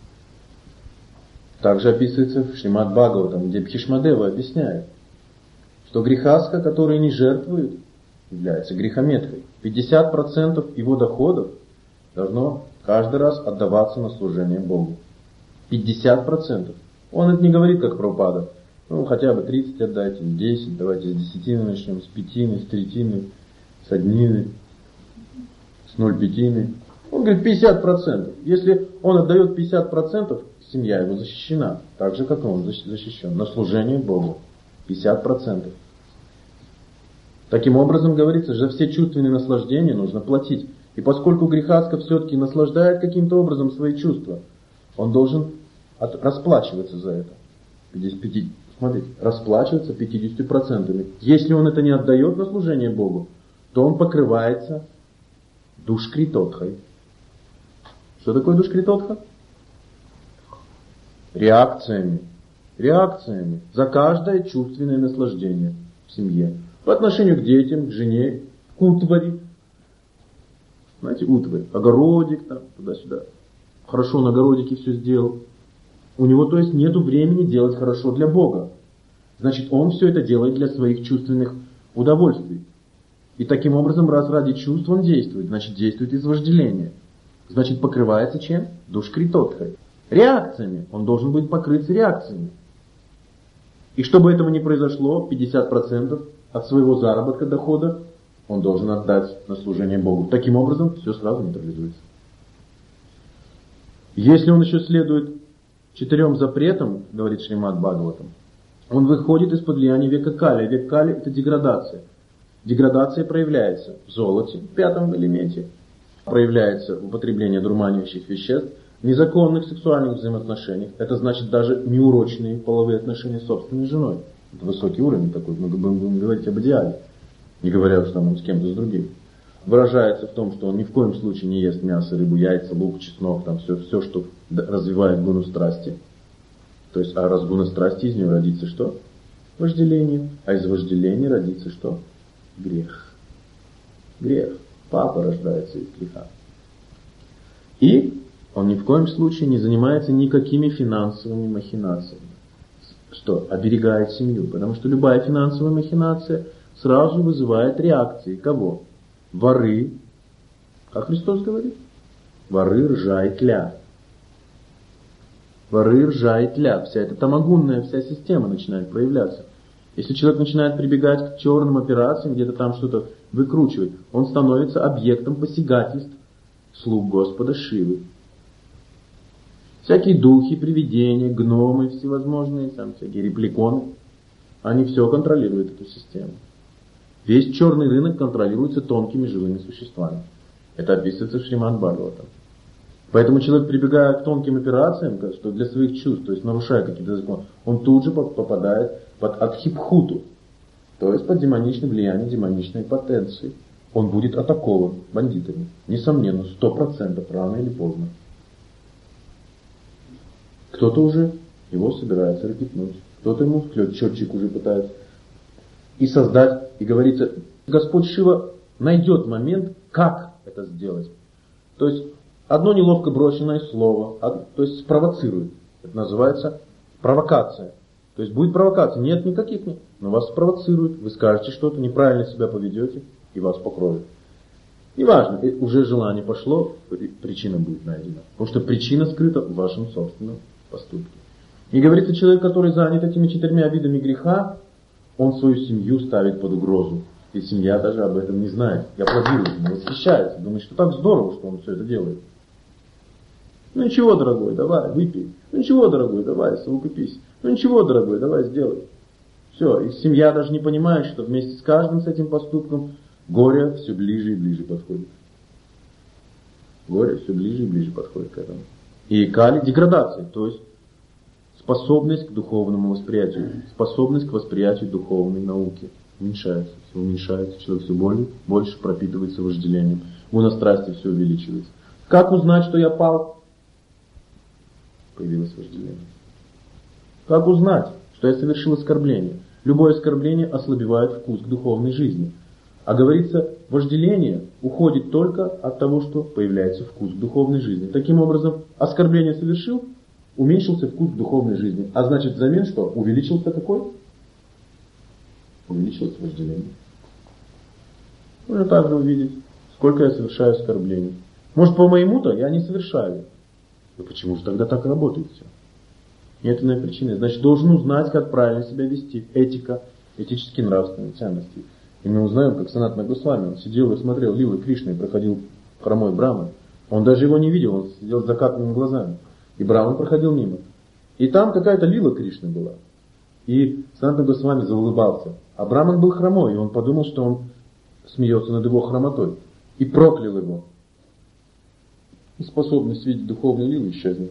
Также описывается в Шримад Бхагаватам, где Бхишмадева объясняет, что грехастха, который не жертвует, является грехометкой. 50% его доходов должно каждый раз отдаваться на служение Богу. 50%. Он это не говорит, как Прабхупада. Ну, хотя бы 30 отдайте, 10, давайте с десятины начнем, с пятины, с третины, с однины, с 0,5. Он говорит 50%. Если он отдает 50%, семья его защищена, так же, как и он защищен, на служение Богу. 50%. Таким образом, говорится, за все чувственные наслаждения нужно платить. И поскольку грехастха все-таки наслаждает каким-то образом свои чувства, он должен расплачиваться за это. Смотрите, расплачиваться 50%. Если он это не отдает на служение Богу, то он покрывается душкритотхой. Что такое душкритотха? Реакциями. За каждое чувственное наслаждение в семье. По отношению к детям, к жене, к утвари. Знаете, утварь. Огородик там, туда-сюда. Хорошо на огородике все сделал. У него, то есть, нету времени делать хорошо для Бога. Значит, он все это делает для своих чувственных удовольствий. И таким образом, раз ради чувств он действует, значит, действует из вожделения. Значит, покрывается чем? Душкритотхой. Реакциями. Он должен быть покрыт реакциями. И чтобы этого не произошло, 50% от своего заработка, дохода, он должен отдать на служение Богу. Таким образом, все сразу нейтрализуется. Если он еще следует 4 запретам, говорит Шримад Бхагаватам, он выходит из-под влияния века Кали. Век Кали — это деградация. Деградация проявляется в золоте, в 5 элементе, проявляется в употреблении дурманящих веществ, в незаконных сексуальных взаимоотношениях. Это значит даже неурочные половые отношения с собственной женой. Это высокий уровень такой, мы будем говорить об идеале, не говоря уж там с кем-то с другим. Выражается в том, что он ни в коем случае не ест мясо, рыбу, яйца, лук, чеснок, там все, что развивает гуну страсти. То есть, а раз гуна страсти, из нее родится что? Вожделение. А из вожделения родится что? Грех. Грех. Папа рождается из греха. И он ни в коем случае не занимается никакими финансовыми махинациями. Что? Оберегает семью. Потому что любая финансовая махинация сразу вызывает реакции. Кого? Воры. Как Христос говорит? Воры, ржа и тля. Воры, ржа и тля. Вся эта тамагунная, вся система начинает проявляться. Если человек начинает прибегать к черным операциям, где-то там что-то выкручивать, он становится объектом посягательств слуг Господа Шивы. Всякие духи, привидения, гномы, всевозможные, там всякие репликоны, они все контролируют эту систему. Весь черный рынок контролируется тонкими живыми существами. Это описывается в Шримад Бхагаватам. Поэтому человек, прибегая к тонким операциям, что для своих чувств, то есть нарушая какие-то законы, он тут же попадает под адхипхуту, то есть под демоничное влияние демоничной потенции. он будет атакован бандитами. Несомненно, 100% рано или поздно. Кто-то уже его собирается ракетнуть. Кто-то ему счетчик уже пытается. И создать, и говорится, Господь Шива найдет момент, как это сделать. То есть, одно неловко брошенное слово, то есть спровоцирует. Это называется провокация. То есть будет провокация. Нет никаких, но вас спровоцируют. Вы скажете что-то, неправильно себя поведете, и вас покроют. Неважно, уже желание пошло, причина будет найдена. Потому что причина скрыта в вашем собственном поступке. И говорится, человек, который занят этими 4 видами греха, он свою семью ставит под угрозу. И семья даже об этом не знает. И аплодирует ему, восхищается. Думает, что так здорово, что он все это делает. Ну ничего, дорогой, давай, выпей. Ну ничего, дорогой, давай, совокупись. Ну ничего, дорогой, давай, сделай. Все, и семья даже не понимает, что вместе с каждым с этим поступком горе все ближе и ближе подходит. Горе все ближе и ближе подходит к этому. И кали деградация, то есть способность к духовному восприятию, способность к восприятию духовной науки уменьшается. Все уменьшается, человек все больше пропитывается вожделением. Страсти все увеличивается. Как узнать, что я пал? Появилось вожделение. Как узнать, что я совершил оскорбление? Любое оскорбление ослабевает вкус к духовной жизни. А говорится, вожделение уходит только от того, что появляется вкус к духовной жизни. Таким образом, оскорбление совершил, уменьшился вкус к духовной жизни. А значит, взамен что? Увеличился какой? Увеличилось вожделение. Можно также увидеть, сколько я совершаю оскорблений. Может, по моему-то я не совершаю. Но почему же тогда так работает все? Нет иной причины. Значит, должен узнать, как правильно себя вести. Этика, этические нравственные ценности. И мы узнаем, как Санатана Госвами, он сидел и смотрел Лилы Кришны, и проходил хромой Брахман. Он даже его не видел, он сидел с закатанными глазами. И Брахман проходил мимо. И там какая-то Лила Кришны была. И Санатана Госвами заулыбался. А Брахман был хромой, и он подумал, что он смеется над его хромотой. И проклял его. И способность видеть духовную лилу исчезнет.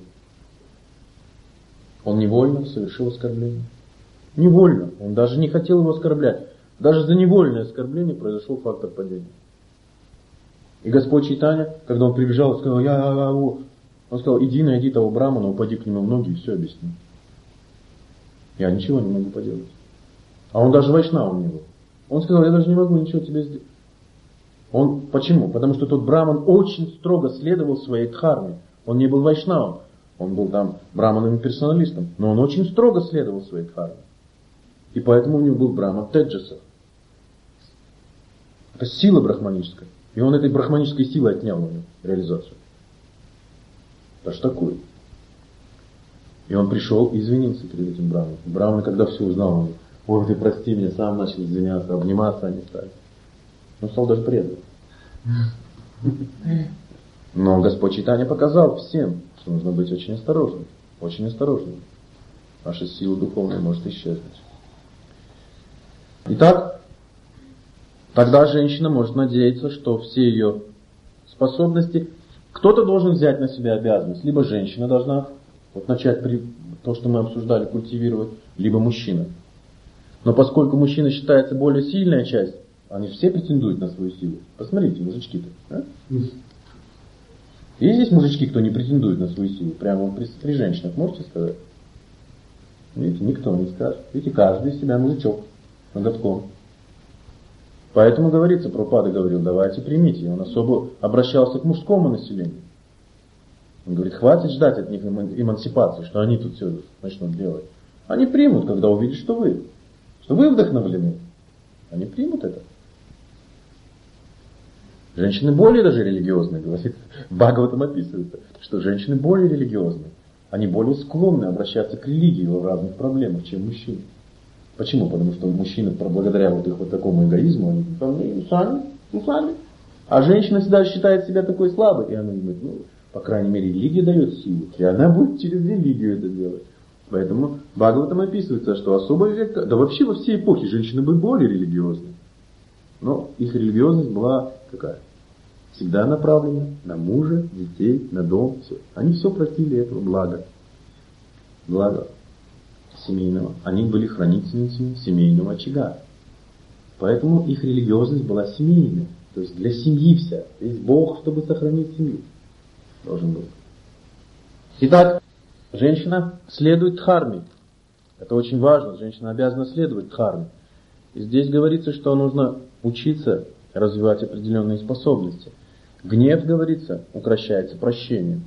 Он невольно совершил оскорбление. Невольно. Он даже не хотел его оскорблять. Даже за невольное оскорбление произошел фактор падения. И Господь Чайтанья, когда он прибежал и сказал, он сказал, иди найди того Брахмана, упади к нему в ноги и все объясни. Я ничего не могу поделать. А он даже вайшнавом не был. Он сказал, я даже не могу ничего тебе сделать. Почему? Потому что тот Брахман очень строго следовал своей дхарме. Он не был вайшнавом. Он был там браманом-персоналистом. Но он очень строго следовал своей дхарме. И поэтому у него был Брахман Теджаса. Это сила брахманическая. И он этой брахманической силы отнял у него реализацию. Даже такую. И он пришел и извинился перед этим Брахманом. Брахман, когда все узнал, он говорит, ой, ты прости меня, сам начал извиняться, обниматься они стали. Он стал даже преданным. Но Господь Чайтанья показал всем, что нужно быть очень осторожным. Очень осторожным. Ваша сила духовная может исчезнуть. Итак, тогда женщина может надеяться, что все ее способности, кто-то должен взять на себя обязанность. Либо женщина должна начать то, что мы обсуждали, культивировать, либо мужчина. Но поскольку мужчина считается более сильная часть, они все претендуют на свою силу. Посмотрите, мужички-то. А? Есть здесь мужички, кто не претендует на свою силу? Прямо при женщинах, можете сказать? Видите, никто не скажет. Видите, каждый из себя мужичок ноготком. Поэтому говорится, Прабхупада говорил, давайте примите. Он особо обращался к мужскому населению. Он говорит, хватит ждать от них эмансипации, что они тут все начнут делать. Они примут, когда увидят, что вы вдохновлены. Они примут это. Женщины более даже религиозные, говорит. Бхагаватам описывается, что женщины более религиозные. Они более склонны обращаться к религии в разных проблемах, чем мужчины. Почему? Потому что мужчины, благодаря их такому эгоизму, они сами. А женщина всегда считает себя такой слабой. И она говорит, по крайней мере, религия дает силу. И она будет через религию это делать. Поэтому Бхагаватам описывается, что особо век, да вообще во все эпохи женщины были более религиозны. Но их религиозность была какая? Всегда направлена на мужа, детей, на дом. Все. Они все просили этого блага. Блага семейного. Они были хранительницами семейного очага. Поэтому их религиозность была семейной. То есть для семьи вся. Весь Бог, чтобы сохранить семью, должен быть. Итак, женщина следует дхарме. Это очень важно. Женщина обязана следовать дхарме. И здесь говорится, что нужно учиться развивать определенные способности. Гнев, говорится, укрощается прощением.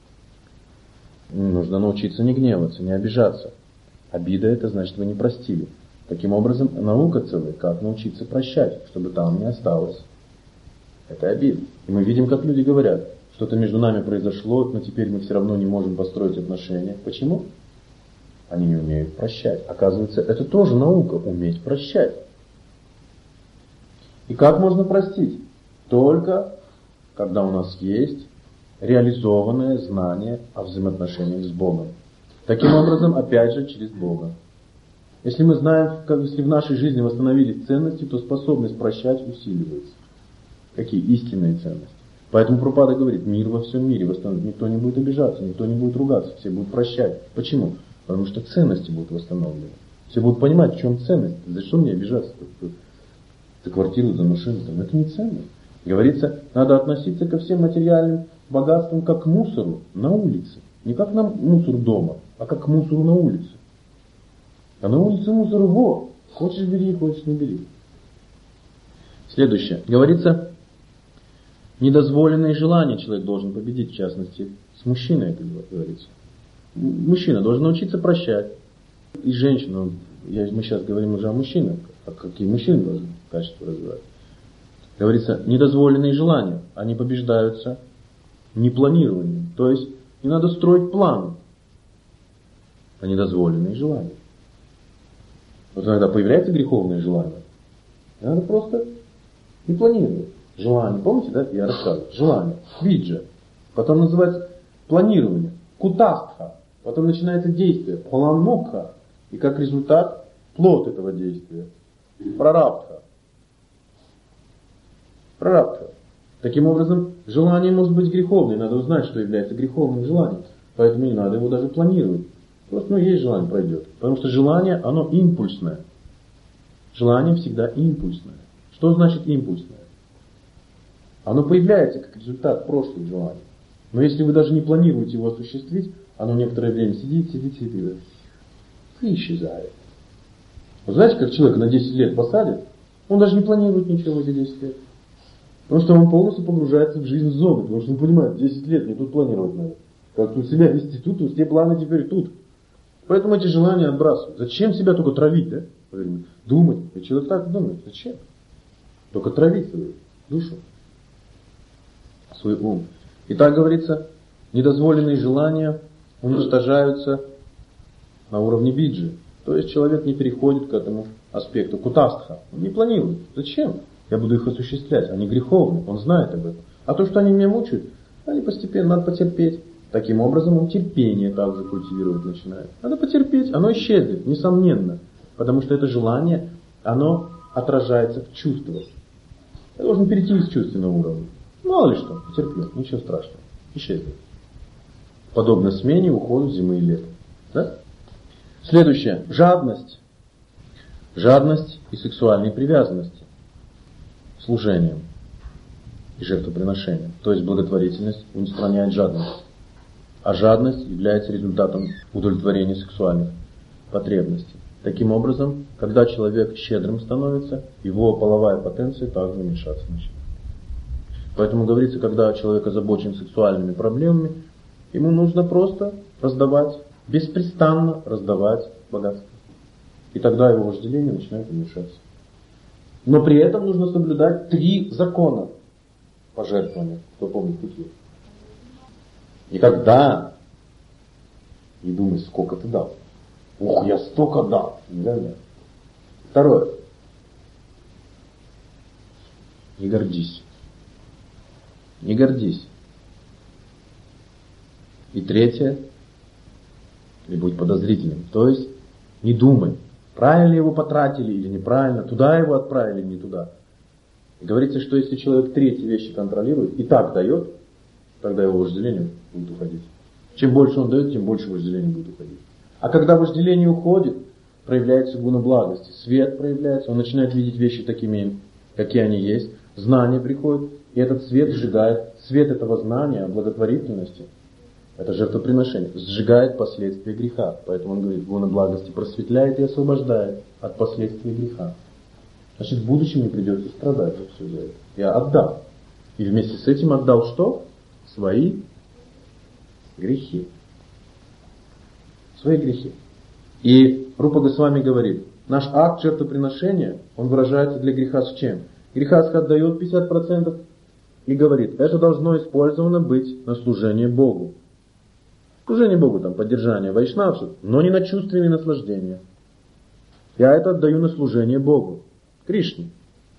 Нужно научиться не гневаться, не обижаться. Обида — это значит, вы не простили. Таким образом, наука целая, как научиться прощать, чтобы там не осталось. Это обида. И мы видим, как люди говорят, что-то между нами произошло, но теперь мы все равно не можем построить отношения. Почему? Они не умеют прощать. Оказывается, это тоже наука, уметь прощать. И как можно простить? Только когда у нас есть реализованное знание о взаимоотношениях с Богом. Таким образом, опять же, через Бога. Если мы знаем, если в нашей жизни восстановились ценности, то способность прощать усиливается. Какие истинные ценности? Поэтому Прабхупада говорит, мир во всем мире восстановится. Никто не будет обижаться, никто не будет ругаться, все будут прощать. Почему? Потому что ценности будут восстановлены. Все будут понимать, в чем ценность. За что мне обижаться? За квартиру, за машину. Это не ценность. Говорится, надо относиться ко всем материальным богатствам как к мусору на улице. Не как на мусор дома, а как к мусору на улице. А на улице мусор во. Хочешь бери, хочешь не бери. Следующее. Говорится, недозволенные желания человек должен победить, в частности, с мужчиной это говорится. Мужчина должен научиться прощать. И женщина, мы сейчас говорим уже о мужчинах, а какие мужчины должны качество развивать. Говорится, недозволенные желания, они побеждаются непланированием. То есть не надо строить планы, а недозволенные желания. Вот иногда появляется греховное желание, надо просто не планировать. Желание, помните, да, я рассказывал, желание, виджа, потом называется планирование, кутастха, потом начинается действие, паламукха, и как результат плод этого действия, прарабдха. Таким образом, желание может быть греховное, надо узнать, что является греховным желанием, поэтому не надо его даже планировать. Просто, есть желание, пройдет. Потому что желание, оно импульсное. Желание всегда импульсное. Что значит импульсное? Оно появляется как результат прошлых желаний. Но если вы даже не планируете его осуществить, оно некоторое время сидит и исчезает. Вы знаете, как человека на 10 лет посадят, он даже не планирует ничего эти 10 лет. Потому что он полностью погружается в жизнь зоны, потому что он понимает, 10 лет мне тут планировать надо. Как тут себя вести тут, все планы теперь тут. Поэтому эти желания отбрасывают. Зачем себя только травить, да? Думать. И человек так думает. Зачем? Только травить свою душу, свой ум. И так говорится, недозволенные желания уничтожаются на уровне биджи. То есть человек не переходит к этому аспекту кутастха. Он не планирует. Зачем? Я буду их осуществлять. Они греховны. Он знает об этом. А то, что они меня мучают, они постепенно, надо потерпеть. Таким образом, он терпение также культивировать начинает. Надо потерпеть, оно исчезнет, несомненно. Потому что это желание, оно отражается в чувствах. Я должен перейти из чувственного уровня. Мало ли что, потерплю, ничего страшного. Исчезнет. Подобно смене, уходу зимы и лета. Да? Следующее. Жадность. Жадность и сексуальные привязанности. Служением и жертвоприношением. То есть благотворительность устраняет жадность. А жадность является результатом удовлетворения сексуальных потребностей. Таким образом, когда человек щедрым становится, его половая потенция также уменьшаться начинает. Поэтому говорится, когда человек озабочен сексуальными проблемами, ему нужно просто раздавать, беспрестанно раздавать богатство. И тогда его вожделение начинает уменьшаться. Но при этом нужно соблюдать 3 закона пожертвования. Кто помнит какие? Никогда не думай, сколько ты дал. Ух, я столько дал. Нет. Второе. Не гордись. Не гордись. И третье. Не будь подозрительным. То есть не думай, правильно его потратили или неправильно, туда его отправили, не туда. И говорится, что если человек 3 вещи контролирует и так дает, тогда его вожделение будет уходить. Чем больше он дает, тем больше вожделение будет уходить. А когда вожделение уходит, проявляется гуна благости. Свет проявляется, он начинает видеть вещи такими, какие они есть. знание приходит, и этот свет сжигает, свет этого знания, благотворительности, это жертвоприношение, сжигает последствия греха. Поэтому он говорит, гуна благости просветляет и освобождает от последствий греха. Значит, в будущем не придется страдать за все за это. Я отдал. И вместе с этим отдал что? Свои грехи. Свои грехи. И Рупа Госвами говорит, наш акт жертвоприношения, он выражается для греха с чем? Грехаска отдает 50% и говорит, это должно использовано быть на служение Богу. Служение Богу, там, поддержание вайшнавцев, но не на чувственные наслаждения. Я это отдаю на служение Богу, Кришне.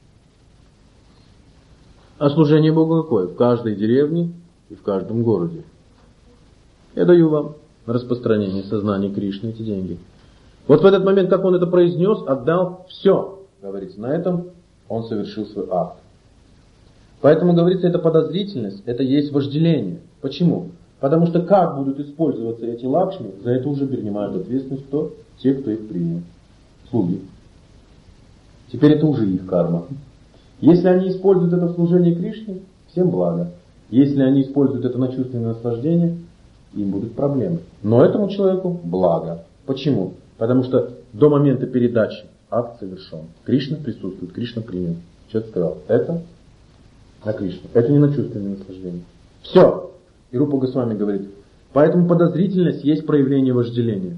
А служение Богу какое? В каждой деревне и в каждом городе. Я даю вам на распространение сознания Кришны эти деньги. Вот в этот момент, как он это произнес, отдал все. Говорится, на этом он совершил свой акт. Поэтому, говорится, эта подозрительность, это есть вожделение. Почему? Потому что как будут использоваться эти лакшми, за это уже принимают ответственность кто? Те, кто их принял. Слуги. Теперь это уже их карма. Если они используют это в служении Кришне, всем благо. Если они используют это на чувственное наслаждение, им будут проблемы. Но этому человеку благо. Почему? Потому что до момента передачи акт совершен. Кришна присутствует, Кришна принял. Человек сказал, это на Кришну. Это не на чувственное наслаждение. Все. И Рупа Госвами говорит, поэтому подозрительность есть проявление вожделения.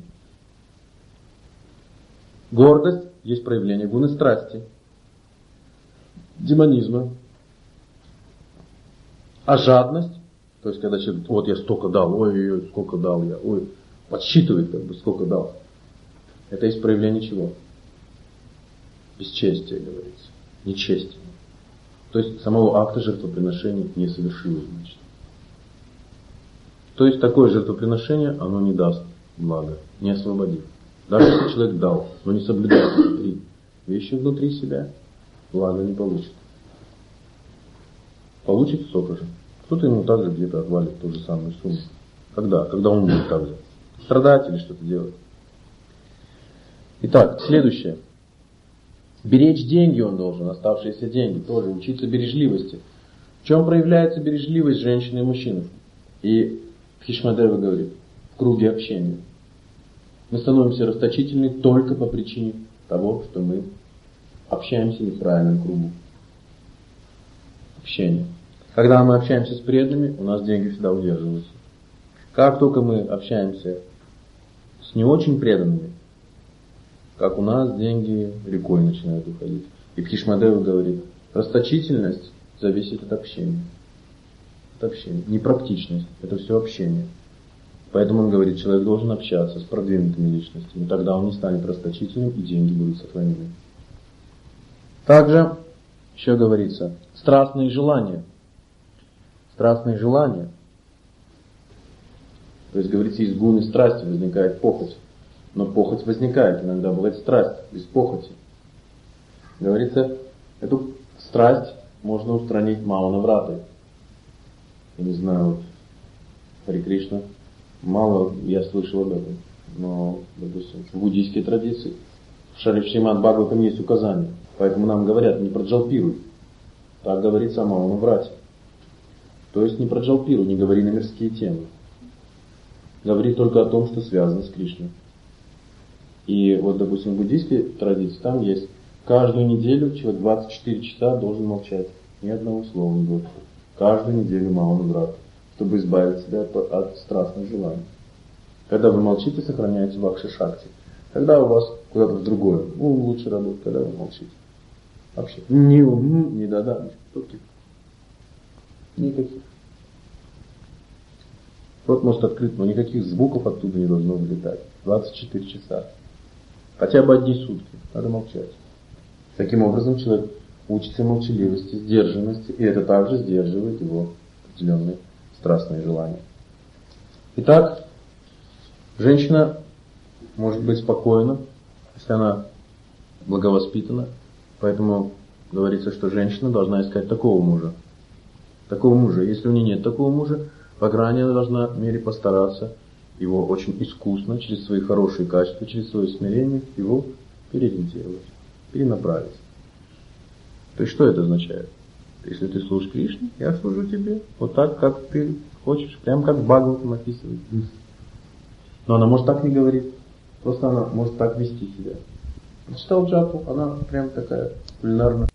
Гордость есть проявление гуны страсти. Демонизма. А жадность, то есть когда человек, вот я столько дал, ой-ой-ой, сколько дал я, ой, подсчитывает как бы, сколько дал. Это есть проявление чего? Бесчестия, говорится. Нечестия. То есть самого акта жертвоприношения не совершилось, значит. То есть такое жертвоприношение, оно не даст блага, не освободит. Даже если человек дал, но не соблюдает внутри вещи внутри себя, блага не получит. Получит столько же. Кто-то ему также где-то отвалит ту же самую сумму. Когда? Когда он будет так же. Страдать или что-то делать. Итак, следующее. Беречь деньги он должен, оставшиеся деньги. Тоже учиться бережливости. В чем проявляется бережливость женщины и мужчины? И Бхишмадева говорит, в круге общения. Мы становимся расточительны только по причине того, что мы общаемся в неправильном кругу. Общение. Когда мы общаемся с преданными, у нас деньги всегда удерживаются. Как только мы общаемся с не очень преданными, как у нас деньги рекой начинают уходить. И Бхишмадева говорит, расточительность зависит от общения. От общения. Непрактичность. Это все общение. Поэтому он говорит, человек должен общаться с продвинутыми личностями. Тогда он не станет расточительным и деньги будут сохранены. Также еще говорится, страстные желания. Страстные желания. То есть, говорится, из гуны страсти возникает похоть. Но похоть возникает, иногда бывает страсть без похоти. Говорится, эту страсть можно устранить мало-навратой. Я не знаю, вот, Хари Кришна, мало я слышал об этом. Но, допустим, в буддийской традиции, в Шримад Бхагаватам есть указания. Поэтому нам говорят, не проджалпируй. Так говорится о мало-наврате. То есть не проджалпируй, не говори на мирские темы. Говори только о том, что связано с Кришной. И вот, допустим, в буддийской традиции там есть каждую неделю человек 24 часа должен молчать. Ни одного слова не будет. Каждую неделю мало-наврата, чтобы избавить себя от страстных желаний. Когда вы молчите, сохраняете вакша-шакти. Когда у вас куда-то в другое, лучше работать, когда вы молчите. Вообще. Не да-да, никаких. Рот может открыть, но никаких звуков оттуда не должно вылетать. 24 часа. Хотя бы одни сутки. Надо молчать. Таким образом человек учится молчаливости, сдержанности, и это также сдерживает его определенные страстные желания. Итак, женщина может быть спокойна, если она благовоспитана. Поэтому говорится, что женщина должна искать такого мужа. Такого мужа. Если у нее нет такого мужа, по крайней мере, она должна в мере постараться его очень искусно, через свои хорошие качества, через свое смирение, его переориентировать, перенаправить. То есть, что это означает? Если ты служишь Кришне, я служу тебе. Вот так, как ты хочешь. Прям как в Бхагаватам описывает. Но она может так не говорить. Просто она может так вести себя. Читал джапу, она прям такая кулинарная.